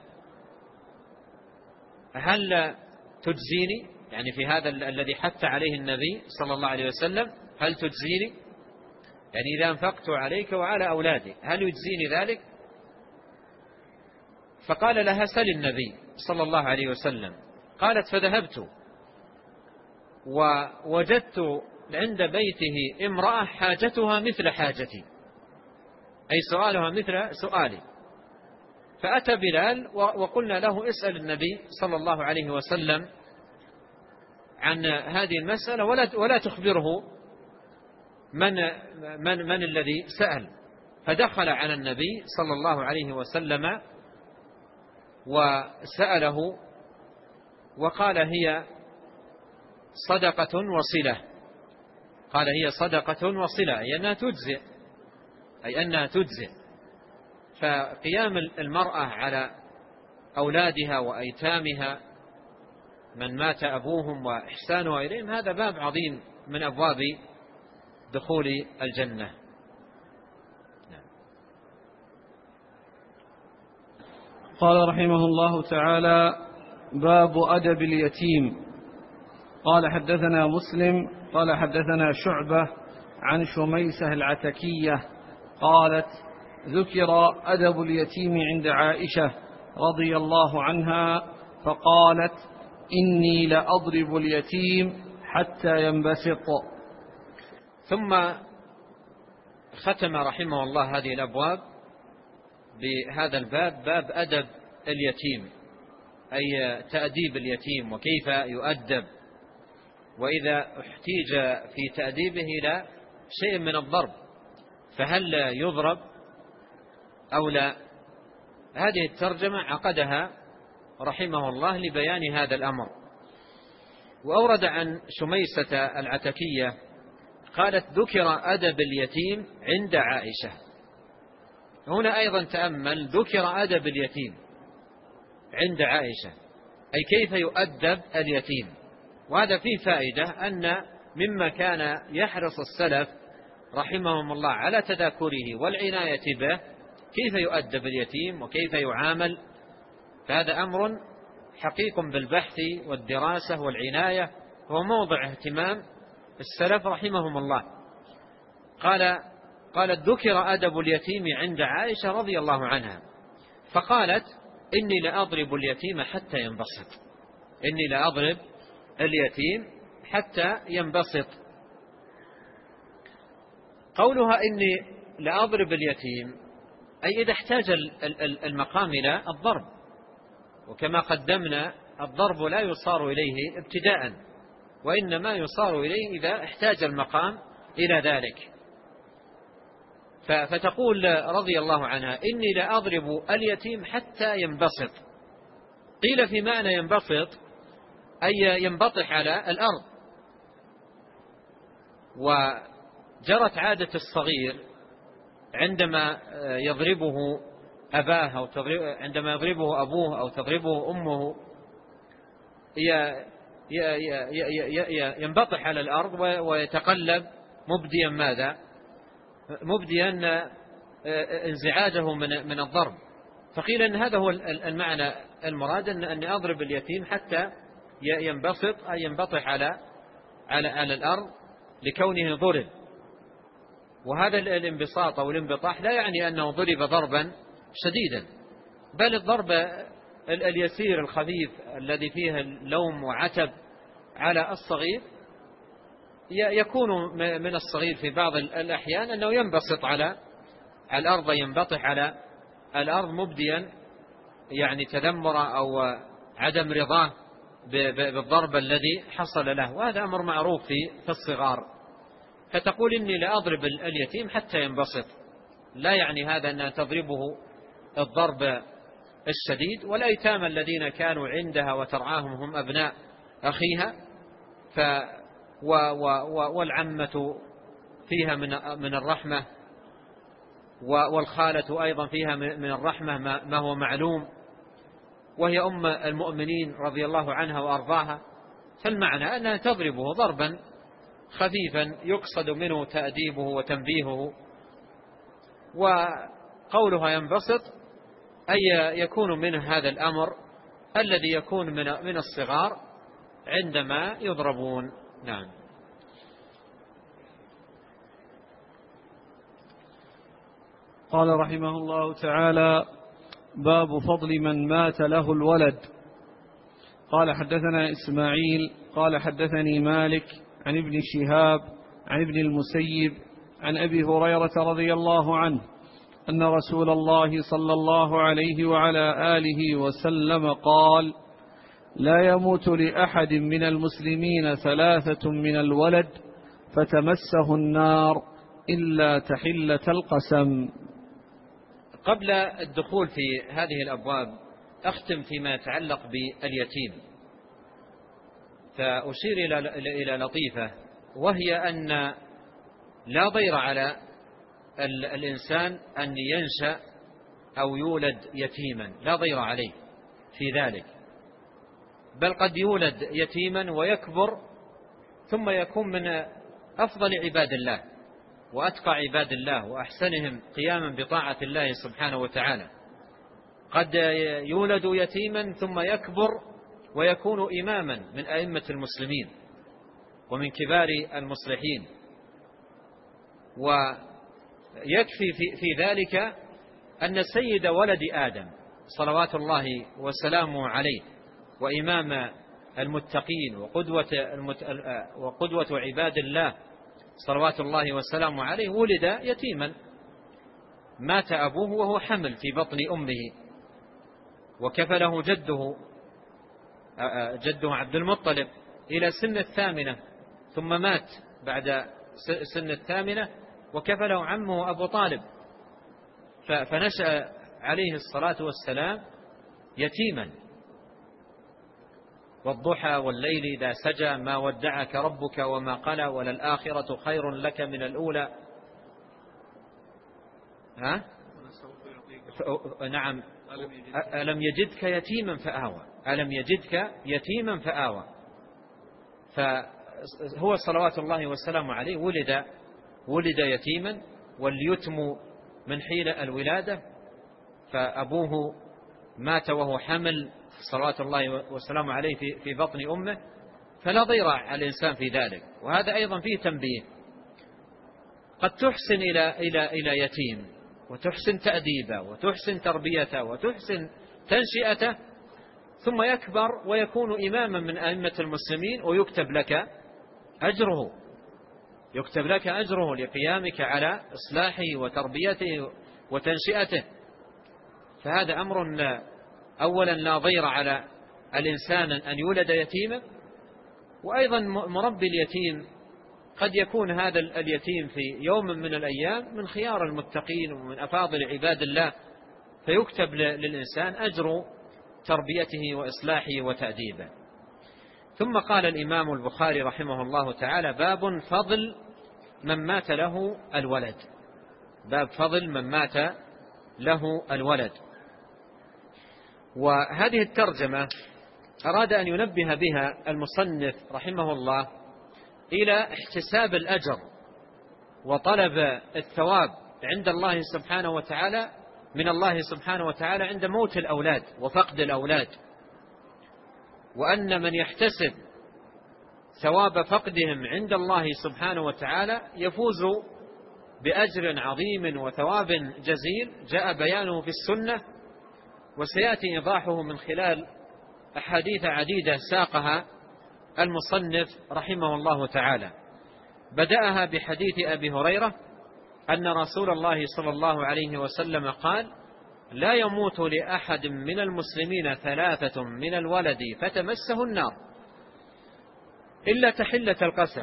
Speaker 2: هل تجزيني؟ يعني في هذا الذي حث عليه النبي صلى الله عليه وسلم، هل تجزيني؟ يعني إذا أنفقت عليك وعلى أولادي هل يجزيني ذلك؟ فقال لها: سل النبي صلى الله عليه وسلم. قالت: فذهبت ووجدت عند بيته امرأة حاجتها مثل حاجتي، أي سؤالها مثل سؤالي، فأتى بلال وقلنا له: اسأل النبي صلى الله عليه وسلم عن هذه المسألة ولا تخبره من الذي سأل. فدخل على النبي صلى الله عليه وسلم وسأله وقال: هي صدقة وصلة. قال: هي صدقة وصلة، أي أنها تجزئ. فقيام المرأة على أولادها وأيتامها من مات أبوهم وإحسانها إليهم، هذا باب عظيم من أبواب دخول الجنة.
Speaker 1: قال رحمه الله تعالى: باب أدب اليتيم. قال حدثنا مسلم قال حدثنا شعبة عن شميسة العتكية قالت: ذكر أدب اليتيم عند عائشة رضي الله عنها فقالت: إني لأضرب اليتيم حتى ينبسط.
Speaker 2: ثم ختم رحمه الله هذه الأبواب بهذا الباب، باب أدب اليتيم، أي تأديب اليتيم وكيف يؤدب، وإذا احتيج في تأديبه إلى شيء من الضرب فهل يضرب أو لا. هذه الترجمة عقدها رحمه الله لبيان هذا الأمر. وأورد عن شميسة العتكية قالت: ذكر أدب اليتيم عند عائشة. هنا أيضا تأمل، ذكر أدب اليتيم عند عائشة، أي كيف يؤدب اليتيم. وهذا فيه فائدة أن مما كان يحرص السلف رحمهم الله على تذاكره والعناية به كيف يؤدب اليتيم وكيف يعامل، فهذا أمر حقيق بالبحث والدراسة والعناية، هو موضع اهتمام السلف رحمهم الله. قالت: ذكر أدب اليتيم عند عائشة رضي الله عنها فقالت: إني لأضرب اليتيم حتى ينبسط. إني لأضرب اليتيم حتى ينبسط. قولها إني لأضرب اليتيم أي إذا احتاج المقام إلى الضرب، وكما قدمنا الضرب لا يصار إليه ابتداء، وإنما يصار إليه إذا احتاج المقام إلى ذلك. فتقول رضي الله عنها: إني لأضرب اليتيم حتى ينبسط. قيل في معنى ينبسط أي ينبطح على الأرض. وجرت عادة الصغير عندما يضربه أباه أو عندما يضربه أبوه أو تضربه أمه ينبطح على الأرض ويتقلب مبديا ماذا؟ مبديا انزعاجه من الضرب. فقيل أن هذا هو المعنى المراد، أن أضرب اليتيم حتى ينبسط أي ينبطح على الأرض لكونه ضرب. وهذا الانبساط أو الانبطاح لا يعني أنه ضرب ضربا شديدا، بل الضرب اليسير الخفيف الذي فيه اللوم وعتب على الصغير يكون من الصغير في بعض الأحيان أنه ينبسط على الأرض، ينبطح على الأرض مبديا يعني تذمر أو عدم رضاه بالضرب الذي حصل له، وهذا أمر معروف في الصغار. فتقول: إني لأضرب اليتيم حتى ينبسط، لا يعني هذا أن تضربه الضرب الشديد. والأيتام الذين كانوا عندها وترعاهم هم أبناء أخيها، والعمة فيها من الرحمة، والخالة أيضا فيها من الرحمة ما هو معلوم، وهي أم المؤمنين رضي الله عنها وأرضاها. فالمعنى أنها تضربه ضربا خفيفا يقصد منه تأديبه وتنبيهه. وقولها ينبسط أي يكون منه هذا الأمر الذي يكون من الصغار عندما يضربون. نعم.
Speaker 1: قال رحمه الله تعالى: باب فضل من مات له الولد. قال حدثنا إسماعيل قال حدثني مالك عن ابن شهاب عن ابن المسيب عن أبي هريرة رضي الله عنه أن رسول الله صلى الله عليه وعلى آله وسلم قال: لا يموت لأحد من المسلمين 3 من الولد فتمسه النار إلا تحلة القسم.
Speaker 2: قبل الدخول في هذه الأبواب أختم فيما يتعلق باليتيم، فأشير إلى لطيفة، وهي أن لا ضير على الإنسان أن ينشأ أو يولد يتيما، لا ضير عليه، في ذلك، بل قد يولد يتيما ويكبر ثم يكون من أفضل عباد الله وأتقى عباد الله وأحسنهم قياما بطاعة الله سبحانه وتعالى. قد يولد يتيما ثم يكبر ويكون إماما من أئمة المسلمين ومن كبار المصلحين. ويكفي في ذلك أن سيد ولد آدم صلوات الله وسلامه عليه وإمام المتقين وقدوة عباد الله صلوات الله وسلامه عليه ولد يتيما، مات أبوه وهو حمل في بطن أمه، وكفله جده عبد المطلب إلى سن 8، ثم مات بعد سن 8 وكفله عمه أبو طالب، فنشأ عليه الصلاة والسلام يتيما. والضحى والليل إذا سجى ما ودعك ربك وما قلى وللآخرة خير لك من الأولى. نعم، ألم يجدك يتيما فآوى، ألم يجدك يتيما فآوى. فهو صلوات الله والسلام عليه ولد يتيما، واليتم من حين الولادة، فأبوه مات وهو حمل صلوات الله والسلام عليه في بطن أمه، فلا ضير على الإنسان في ذلك. وهذا أيضا فيه تنبيه، قد تحسن إلى يتيم وتحسن تأديبه وتحسن تربيته وتحسن تنشئته، ثم يكبر ويكون إماما من أئمة المسلمين ويكتب لك أجره لقيامك على إصلاحه وتربيته وتنشئته. فهذا أمر أولا لا ضير على الإنسان أن يولد يتيما، وأيضا مربي اليتيم قد يكون هذا اليتيم في يوم من الأيام من خيار المتقين ومن أفاضل عباد الله، فيكتب للإنسان أجر تربيته وإصلاحه وتأديبه. ثم قال الإمام البخاري رحمه الله تعالى: باب فضل من مات له الولد. باب فضل من مات له الولد. وهذه الترجمة أراد أن ينبه بها المصنف رحمه الله إلى احتساب الأجر وطلب الثواب عند الله سبحانه وتعالى من الله سبحانه وتعالى عند موت الأولاد وفقد الأولاد، وأن من يحتسب ثواب فقدهم عند الله سبحانه وتعالى يفوز بأجر عظيم وثواب جزيل جاء بيانه في السنة، وسيأتي إيضاحه من خلال أحاديث عديدة ساقها المصنف رحمه الله تعالى. بدأها بحديث أبي هريرة أن رسول الله صلى الله عليه وسلم قال: لا يموت لأحد من المسلمين 3 من الولد فتمسه النار إلا تحلة القسم.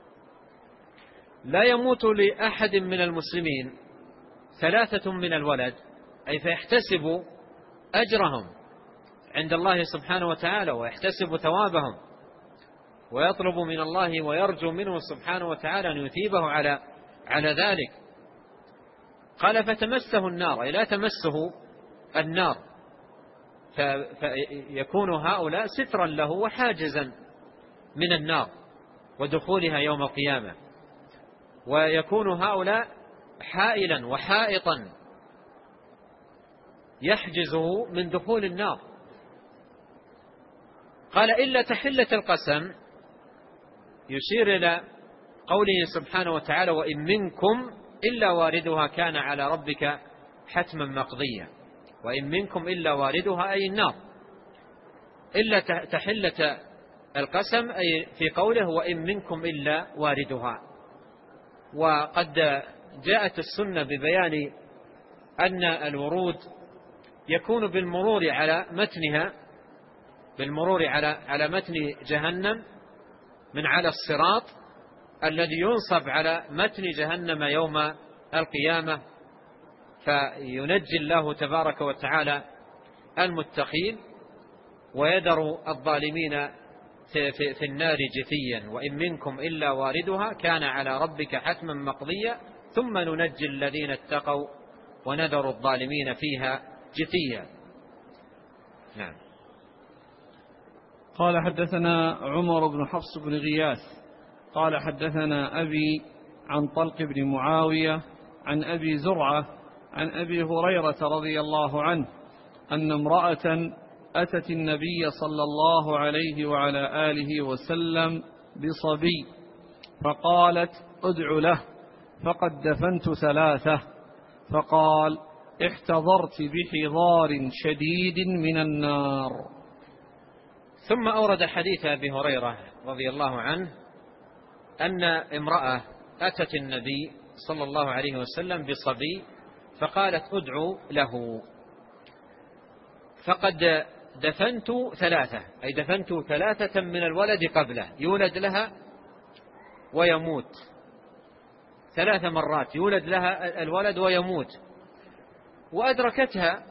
Speaker 2: لا يموت لأحد من المسلمين 3 من الولد، أي فيحتسب أجرهم عند الله سبحانه وتعالى ويحتسب ثوابهم ويطلب من الله ويرجو منه سبحانه وتعالى أن يثيبه على ذلك. قال: فتمسه النار، أي لا تمسه النار، فيكون هؤلاء سترا له وحاجزا من النار ودخولها يوم القيامة، ويكون هؤلاء حائلا وحائطا يحجزه من دخول النار. قال: إلا تحلة القسم، يشير إلى قوله سبحانه وتعالى: وإن منكم إلا واردها كان على ربك حتما مقضيا. وإن منكم إلا واردها أي النار. إلا تحلة القسم أي في قوله وإن منكم إلا واردها. وقد جاءت السنة ببيان أن الورود يكون بالمرور على متنها، بالمرور على متن جهنم من على الصراط الذي ينصب على متن جهنم يوم القيامة، فينجي الله تبارك وتعالى المتقين ويذر الظالمين في النار جثيا. وإن منكم إلا واردها كان على ربك حتما مقضيا ثم ننجي الذين اتقوا ونذر الظالمين فيها جثيا. نعم.
Speaker 1: قال حدثنا عمر بن حفص بن غياث قال حدثنا أبي عن طلق بن معاوية عن أبي زرعة عن أبي هريرة رضي الله عنه أن امرأة أتت النبي صلى الله عليه وعلى آله وسلم بصبي فقالت ادع له فقد دفنت 3. فقال احتضرت بحضار شديد من النار.
Speaker 2: ثم أورد حديث أبي هريرة رضي الله عنه أن امرأة أتت النبي صلى الله عليه وسلم بصبي فقالت ادعو له فقد دفنت 3، أي دفنت 3 من الولد قبله، يولد لها ويموت 3 مرات، يولد لها الولد ويموت. وأدركها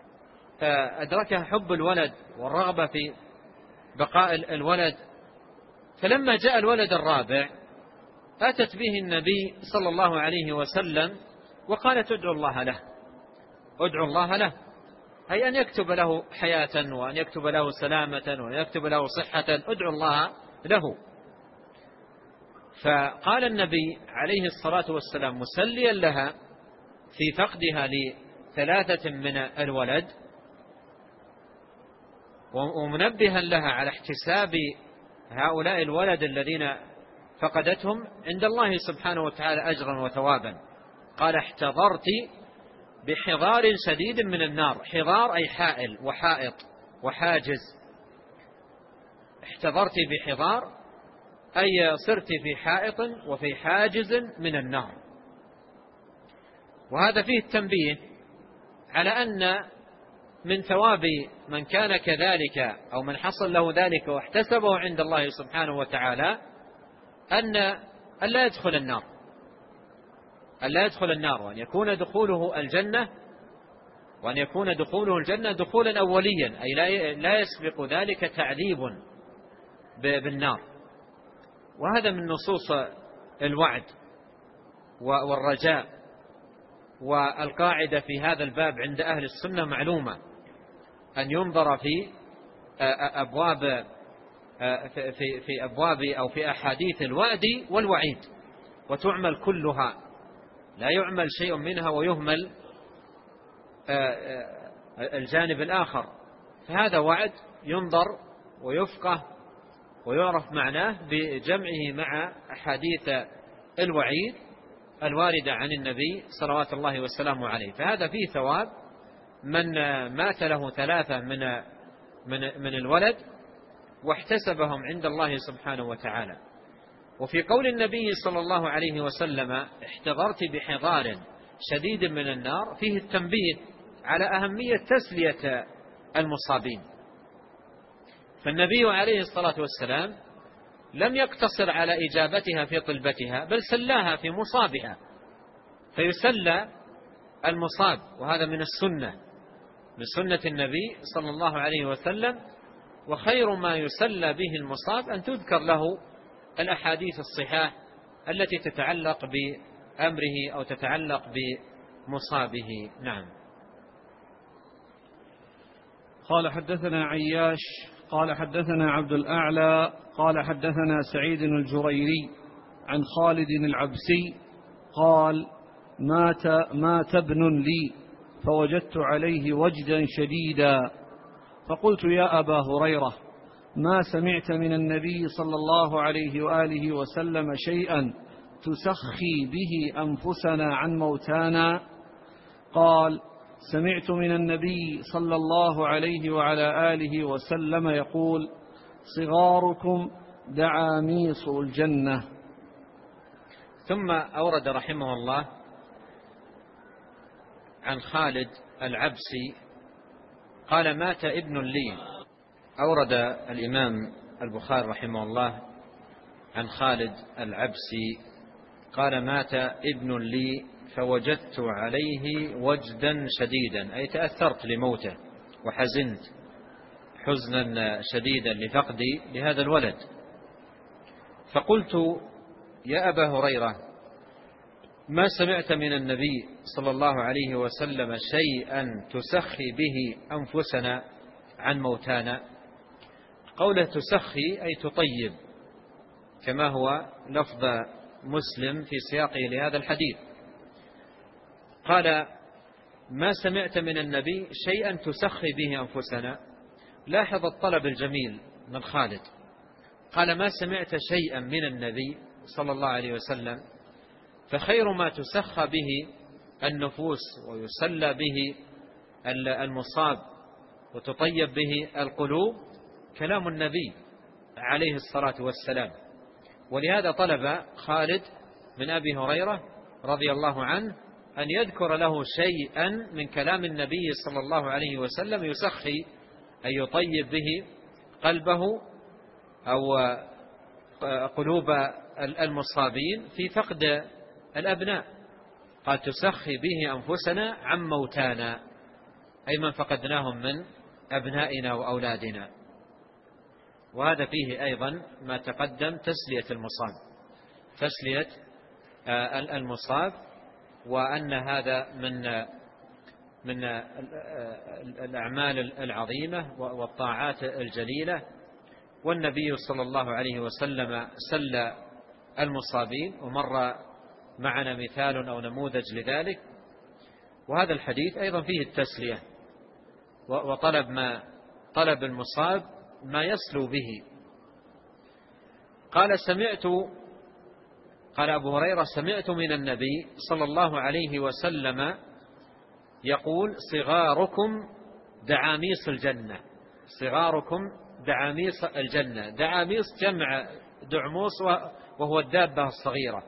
Speaker 2: حب الولد والرغبة في بقاء الولد، فلما جاء الولد الرابع أتت به النبي صلى الله عليه وسلم وقالت ادعو الله له، ادعو الله له، أي أن يكتب له حياة وأن يكتب له سلامة وأن يكتب له صحة، ادعو الله له. فقال النبي عليه الصلاة والسلام مسليا لها في فقدها ل3 من الولد ومنبها لها على احتساب هؤلاء الولد الذين فقدتهم عند الله سبحانه وتعالى أجرا وثوابا. قال احتضرت بحضار شديد من النار، حضار أي حائل وحائط وحاجز، احتضرت بحضار أي صرت في حائط وفي حاجز من النار. وهذا فيه التنبيه على أن من ثواب من كان كذلك أو من حصل له ذلك واحتسبه عند الله سبحانه وتعالى أن لا يدخل النار، ألا يدخل النار، وأن يكون دخوله الجنة، وأن يكون دخوله الجنة دخولا أوليا، أي لا يسبق ذلك تعذيب بالنار. وهذا من نصوص الوعد والرجاء. والقاعدة في هذا الباب عند أهل السنة معلومة، أن ينظر في أبواب أو في أحاديث الوعد والوعيد وتعمل كلها، لا يعمل شيء منها ويهمل الجانب الآخر. فهذا وعد ينظر ويفقه ويعرف معناه بجمعه مع أحاديث الوعيد الواردة عن النبي صلوات الله وسلامه عليه. فهذا فيه ثواب من مات له 3 من الولد واحتسبهم عند الله سبحانه وتعالى. وفي قول النبي صلى الله عليه وسلم احتضرت بحضار شديد من النار فيه التنبيه على أهمية تسلية المصابين. فالنبي عليه الصلاة والسلام لم يقتصر على إجابتها في طلبتها، بل سلاها في مصابها، فيسلى المصاب. وهذا من السنة، من سنة النبي صلى الله عليه وسلم. وخير ما يسلى به المصاب أن تذكر له الأحاديث الصحاح التي تتعلق بأمره أو تتعلق بمصابه. نعم.
Speaker 1: قال حدثنا عياش قال حدثنا عبد الأعلى قال حدثنا سعيد الجريري عن خالد العبسي قال مات ابن لي فوجدت عليه وجدا شديدا، فقلت يا أبا هريرة ما سمعت من النبي صلى الله عليه وآله وسلم شيئا تسخي به أنفسنا عن موتانا؟ قال سمعت من النبي صلى الله عليه وعلى آله وسلم يقول صغاركم دعاميص الجنة.
Speaker 2: ثم أورد رحمه الله عن خالد العبسي قال مات ابن لي. أورد الإمام البخاري رحمه الله عن خالد العبسي قال مات ابن لي فوجدت عليه وجدا شديدا، أي تأثرت لموته وحزنت حزنا شديدا لفقدي لهذا الولد. فقلت يا أبا هريرة ما سمعت من النبي صلى الله عليه وسلم شيئا تسخي به أنفسنا عن موتانا؟ قوله تسخي أي تطيب، كما هو لفظ مسلم في سياقه لهذا الحديث. قال ما سمعت من النبي شيئا تسخي به أنفسنا. لاحظ الطلب الجميل من خالد، قال ما سمعت شيئا من النبي صلى الله عليه وسلم، فخير ما تسخى به النفوس ويسلى به المصاب وتطيب به القلوب كلام النبي عليه الصلاة والسلام. ولهذا طلب خالد من أبي هريرة رضي الله عنه أن يذكر له شيئا من كلام النبي صلى الله عليه وسلم يسخي أن يطيب به قلبه أو قلوب المصابين في فقد الأبناء. قال تسخي به أنفسنا عن موتانا، أي من فقدناهم من أبنائنا وأولادنا. وهذا فيه أيضا ما تقدم تسلية المصاب، تسلية المصاب، وأن هذا من الأعمال العظيمة والطاعات الجليلة. والنبي صلى الله عليه وسلم سلى المصابين، ومر معنا مثال أو نموذج لذلك. وهذا الحديث أيضا فيه التسلية طلب المصاب ما يسلو به. قال أبو هريرة سمعت من النبي صلى الله عليه وسلم يقول صغاركم دعاميص الجنة. صغاركم دعاميص الجنة. دعاميص جمع دعموس وهو الدابة الصغيرة.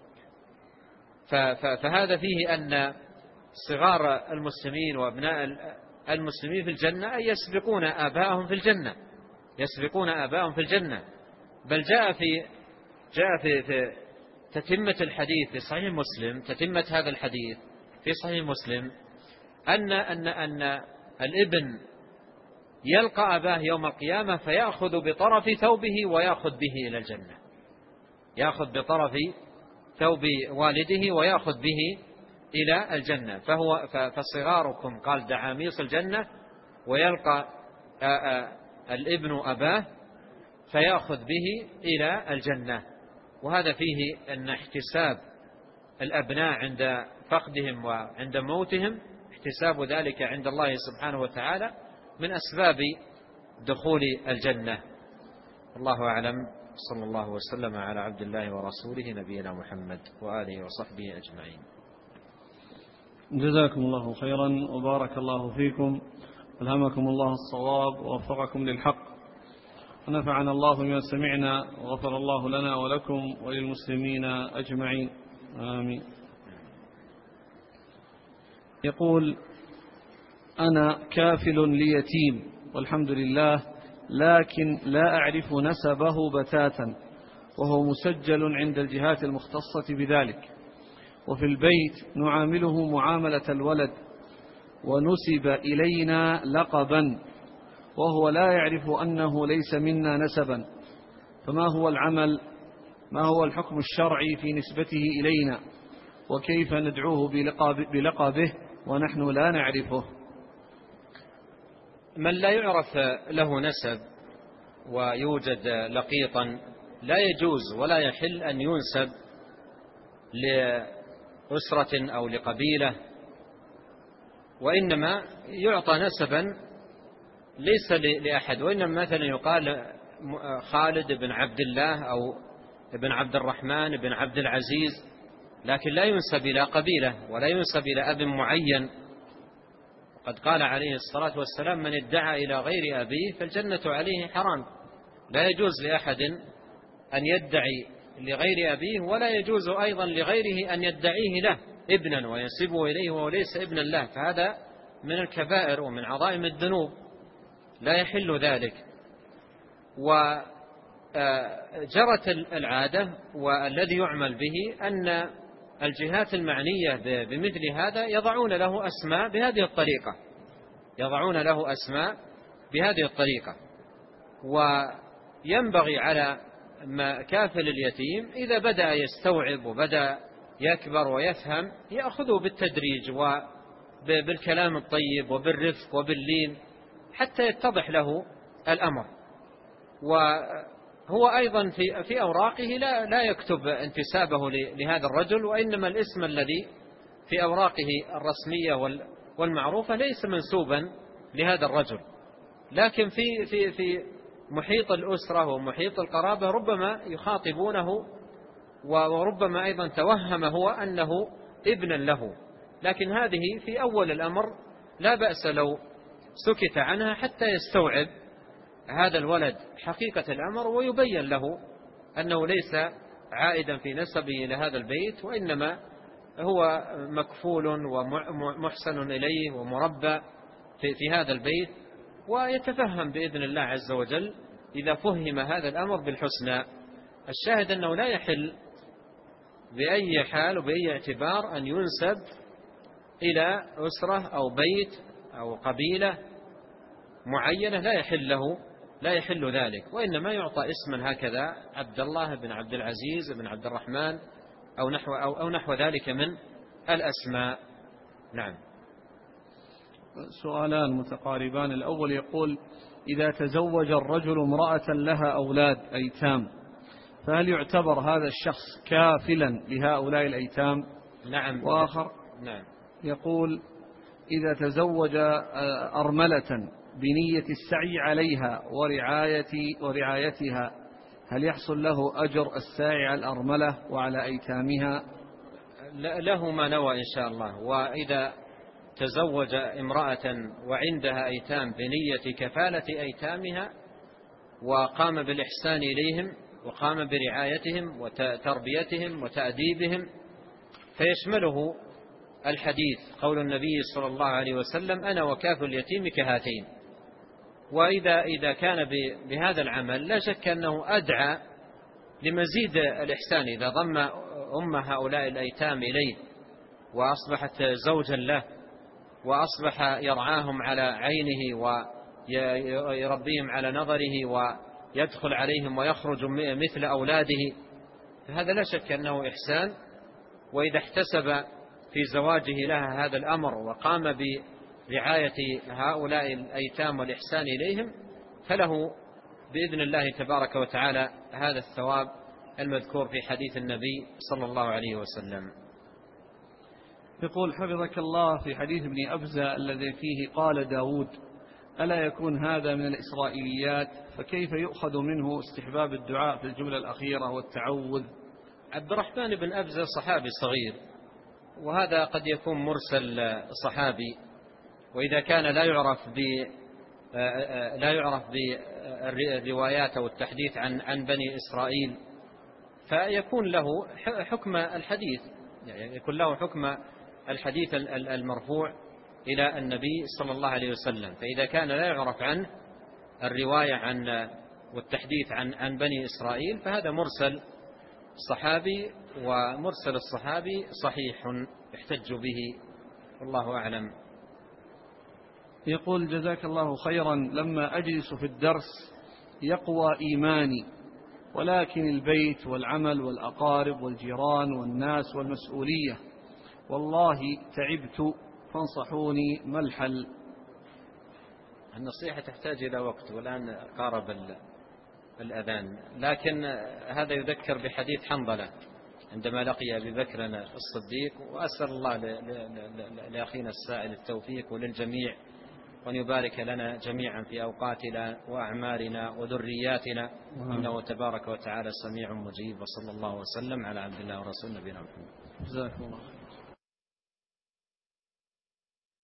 Speaker 2: فهذا فيه أن صغار المسلمين وأبناء المسلمين في الجنة أي يسبقون آباءهم في الجنة، يسبقون آباءهم في الجنة. بل جاء في تتمة الحديث في صحيح مسلم، تتمة هذا الحديث في صحيح مسلم أن الابن يلقى أباه يوم القيامة فيأخذ بطرف ثوبه ويأخذ به إلى الجنة، يأخذ بطرف ثوب والده ويأخذ به إلى الجنة. فصغاركم قال دعاميص الجنة، ويلقى الابن أباه فيأخذ به إلى الجنة. وهذا فيه أن احتساب الأبناء عند فقدهم وعند موتهم، احتساب ذلك عند الله سبحانه وتعالى من أسباب دخول الجنة. الله أعلم. صلى الله وسلم على عبد الله ورسوله نبينا محمد وآله وصحبه أجمعين.
Speaker 1: جزاكم الله خيرا وبارك الله فيكم، ألهمكم الله الصواب ووفقكم للحق، ونفعنا الله بما سمعنا، وغفر الله لنا ولكم وللمسلمين أجمعين، آمين. يقول أنا كافل ليتيم والحمد لله، لكن لا أعرف نسبه بتاتا، وهو مسجل عند الجهات المختصة بذلك، وفي البيت نعامله معاملة الولد، ونسب إلينا لقبا، وهو لا يعرف أنه ليس منا نسبا، فما هو العمل؟ ما هو الحكم الشرعي في نسبته إلينا؟ وكيف ندعوه بلقبه ونحن لا نعرفه؟
Speaker 2: من لا يعرف له نسب ويوجد لقيطا لا يجوز ولا يحل أن ينسب لأسرة أو لقبيلة، وإنما يعطى نسبا ليس لأحد. وإنما مثلا يقال خالد بن عبد الله أو ابن عبد الرحمن بن عبد العزيز، لكن لا ينسب إلى قبيلة ولا ينسب إلى أب معين. قد قال عليه الصلاة والسلام من ادعى إلى غير أبيه فالجنة عليه حرام. لا يجوز لأحد أن يدعي لغير أبيه، ولا يجوز أيضا لغيره أن يدعيه له ابنا وينسبه إليه وهو ليس ابنا له، فهذا من الكبائر ومن عظائم الذنوب، لا يحل ذلك. وجرت العادة والذي يعمل به أن الجهات المعنية بمثل هذا يضعون له أسماء بهذه الطريقة، يضعون له أسماء بهذه الطريقة. وينبغي على كافل اليتيم إذا بدأ يستوعب وبدأ يكبر ويفهم يأخذه بالتدريج وبالكلام الطيب وبالرفق وباللين حتى يتضح له الأمر. وهو أيضا في أوراقه لا يكتب انتسابه لهذا الرجل، وإنما الاسم الذي في أوراقه الرسمية والمعروفة ليس منسوبا لهذا الرجل، لكن في محيط الأسرة ومحيط القرابة ربما يخاطبونه، وربما أيضا توهم هو أنه ابنا له. لكن هذه في أول الأمر لا بأس لو سكت عنها حتى يستوعب هذا الولد حقيقة الأمر، ويبين له أنه ليس عائدا في نسبه إلى هذا البيت، وإنما هو مكفول ومحسن إليه ومربى في هذا البيت، ويتفهم بإذن الله عز وجل إذا فهم هذا الأمر بالحسنى. الشاهد أنه لا يحل بأي حال وبأي اعتبار أن ينسب إلى أسرة أو بيت أو قبيلة معينة، لا يحل ذلك، وإنما يعطى اسما هكذا عبد الله بن عبد العزيز بن عبد الرحمن أو نحو ذلك من الأسماء. نعم.
Speaker 1: سؤالان متقاربان. الأول يقول: إذا تزوج الرجل امرأة لها أولاد أيتام، فهل يعتبر هذا الشخص كافلا لهؤلاء الأيتام؟
Speaker 2: نعم.
Speaker 1: وآخر
Speaker 2: نعم.
Speaker 1: يقول: إذا تزوج أرملة بنية السعي عليها ورعايتها، هل يحصل له أجر الساعي على الأرملة وعلى أيتامها؟
Speaker 2: له ما نوى إن شاء الله. وإذا تزوج امرأة وعندها أيتام بنية كفالة أيتامها وقام بالإحسان إليهم وقام برعايتهم وتربيتهم وتأديبهم، فيشمله الحديث قول النبي صلى الله عليه وسلم: أنا وكافل اليتيم كهاتين. وإذا كان بهذا العمل لا شك أنه أدعى لمزيد الإحسان، إذا ضم أم هؤلاء الأيتام إليه وأصبحت زوجا له وأصبح يرعاهم على عينه ويربيهم على نظره ويدخل عليهم ويخرج مثل أولاده، فهذا لا شك أنه إحسان. وإذا احتسب في زواجه لها هذا الأمر وقام برعاية هؤلاء الأيتام والإحسان إليهم، فله بإذن الله تبارك وتعالى هذا الثواب المذكور في حديث النبي صلى الله عليه وسلم.
Speaker 1: يقول: حفظك الله، في حديث ابن أبزة الذي فيه قال داود، ألا يكون هذا من الإسرائيليات؟ فكيف يؤخذ منه استحباب الدعاء في الجملة الأخيرة والتعوذ؟
Speaker 2: عبد الرحمن بن أبزة صحابي صغير، وهذا قد يكون مرسل صحابي، وإذا كان لا يعرف بالروايات أو التحديث عن بني إسرائيل، فيكون له حكم الحديث، يعني يكون له حكم الحديث المرفوع إلى النبي صلى الله عليه وسلم. فإذا كان لا يعرف عنه الرواية والتحديث عن بني إسرائيل، فهذا مرسل صحابي، ومرسل الصحابي صحيح يحتج به، والله أعلم.
Speaker 1: يقول: جزاك الله خيرا، لما أجلس في الدرس يقوى إيماني، ولكن البيت والعمل والأقارب والجيران والناس والمسؤولية، والله تعبت، فانصحوني ما الحل؟
Speaker 2: النصيحة تحتاج إلى وقت، والآن قارب الأذان، لكن هذا يذكر بحديث حنظلة عندما لقي أبي بكر الصديق. وأسأل الله لأخينا السائل التوفيق وللجميع، وأن يبارك لنا جميعا في أوقاتنا وأعمارنا وذرياتنا، إنه تبارك وتعالى سميع مجيب. وصلى الله وسلم على عبد الله ورسول نبينا محمد.
Speaker 1: جزاكم الله.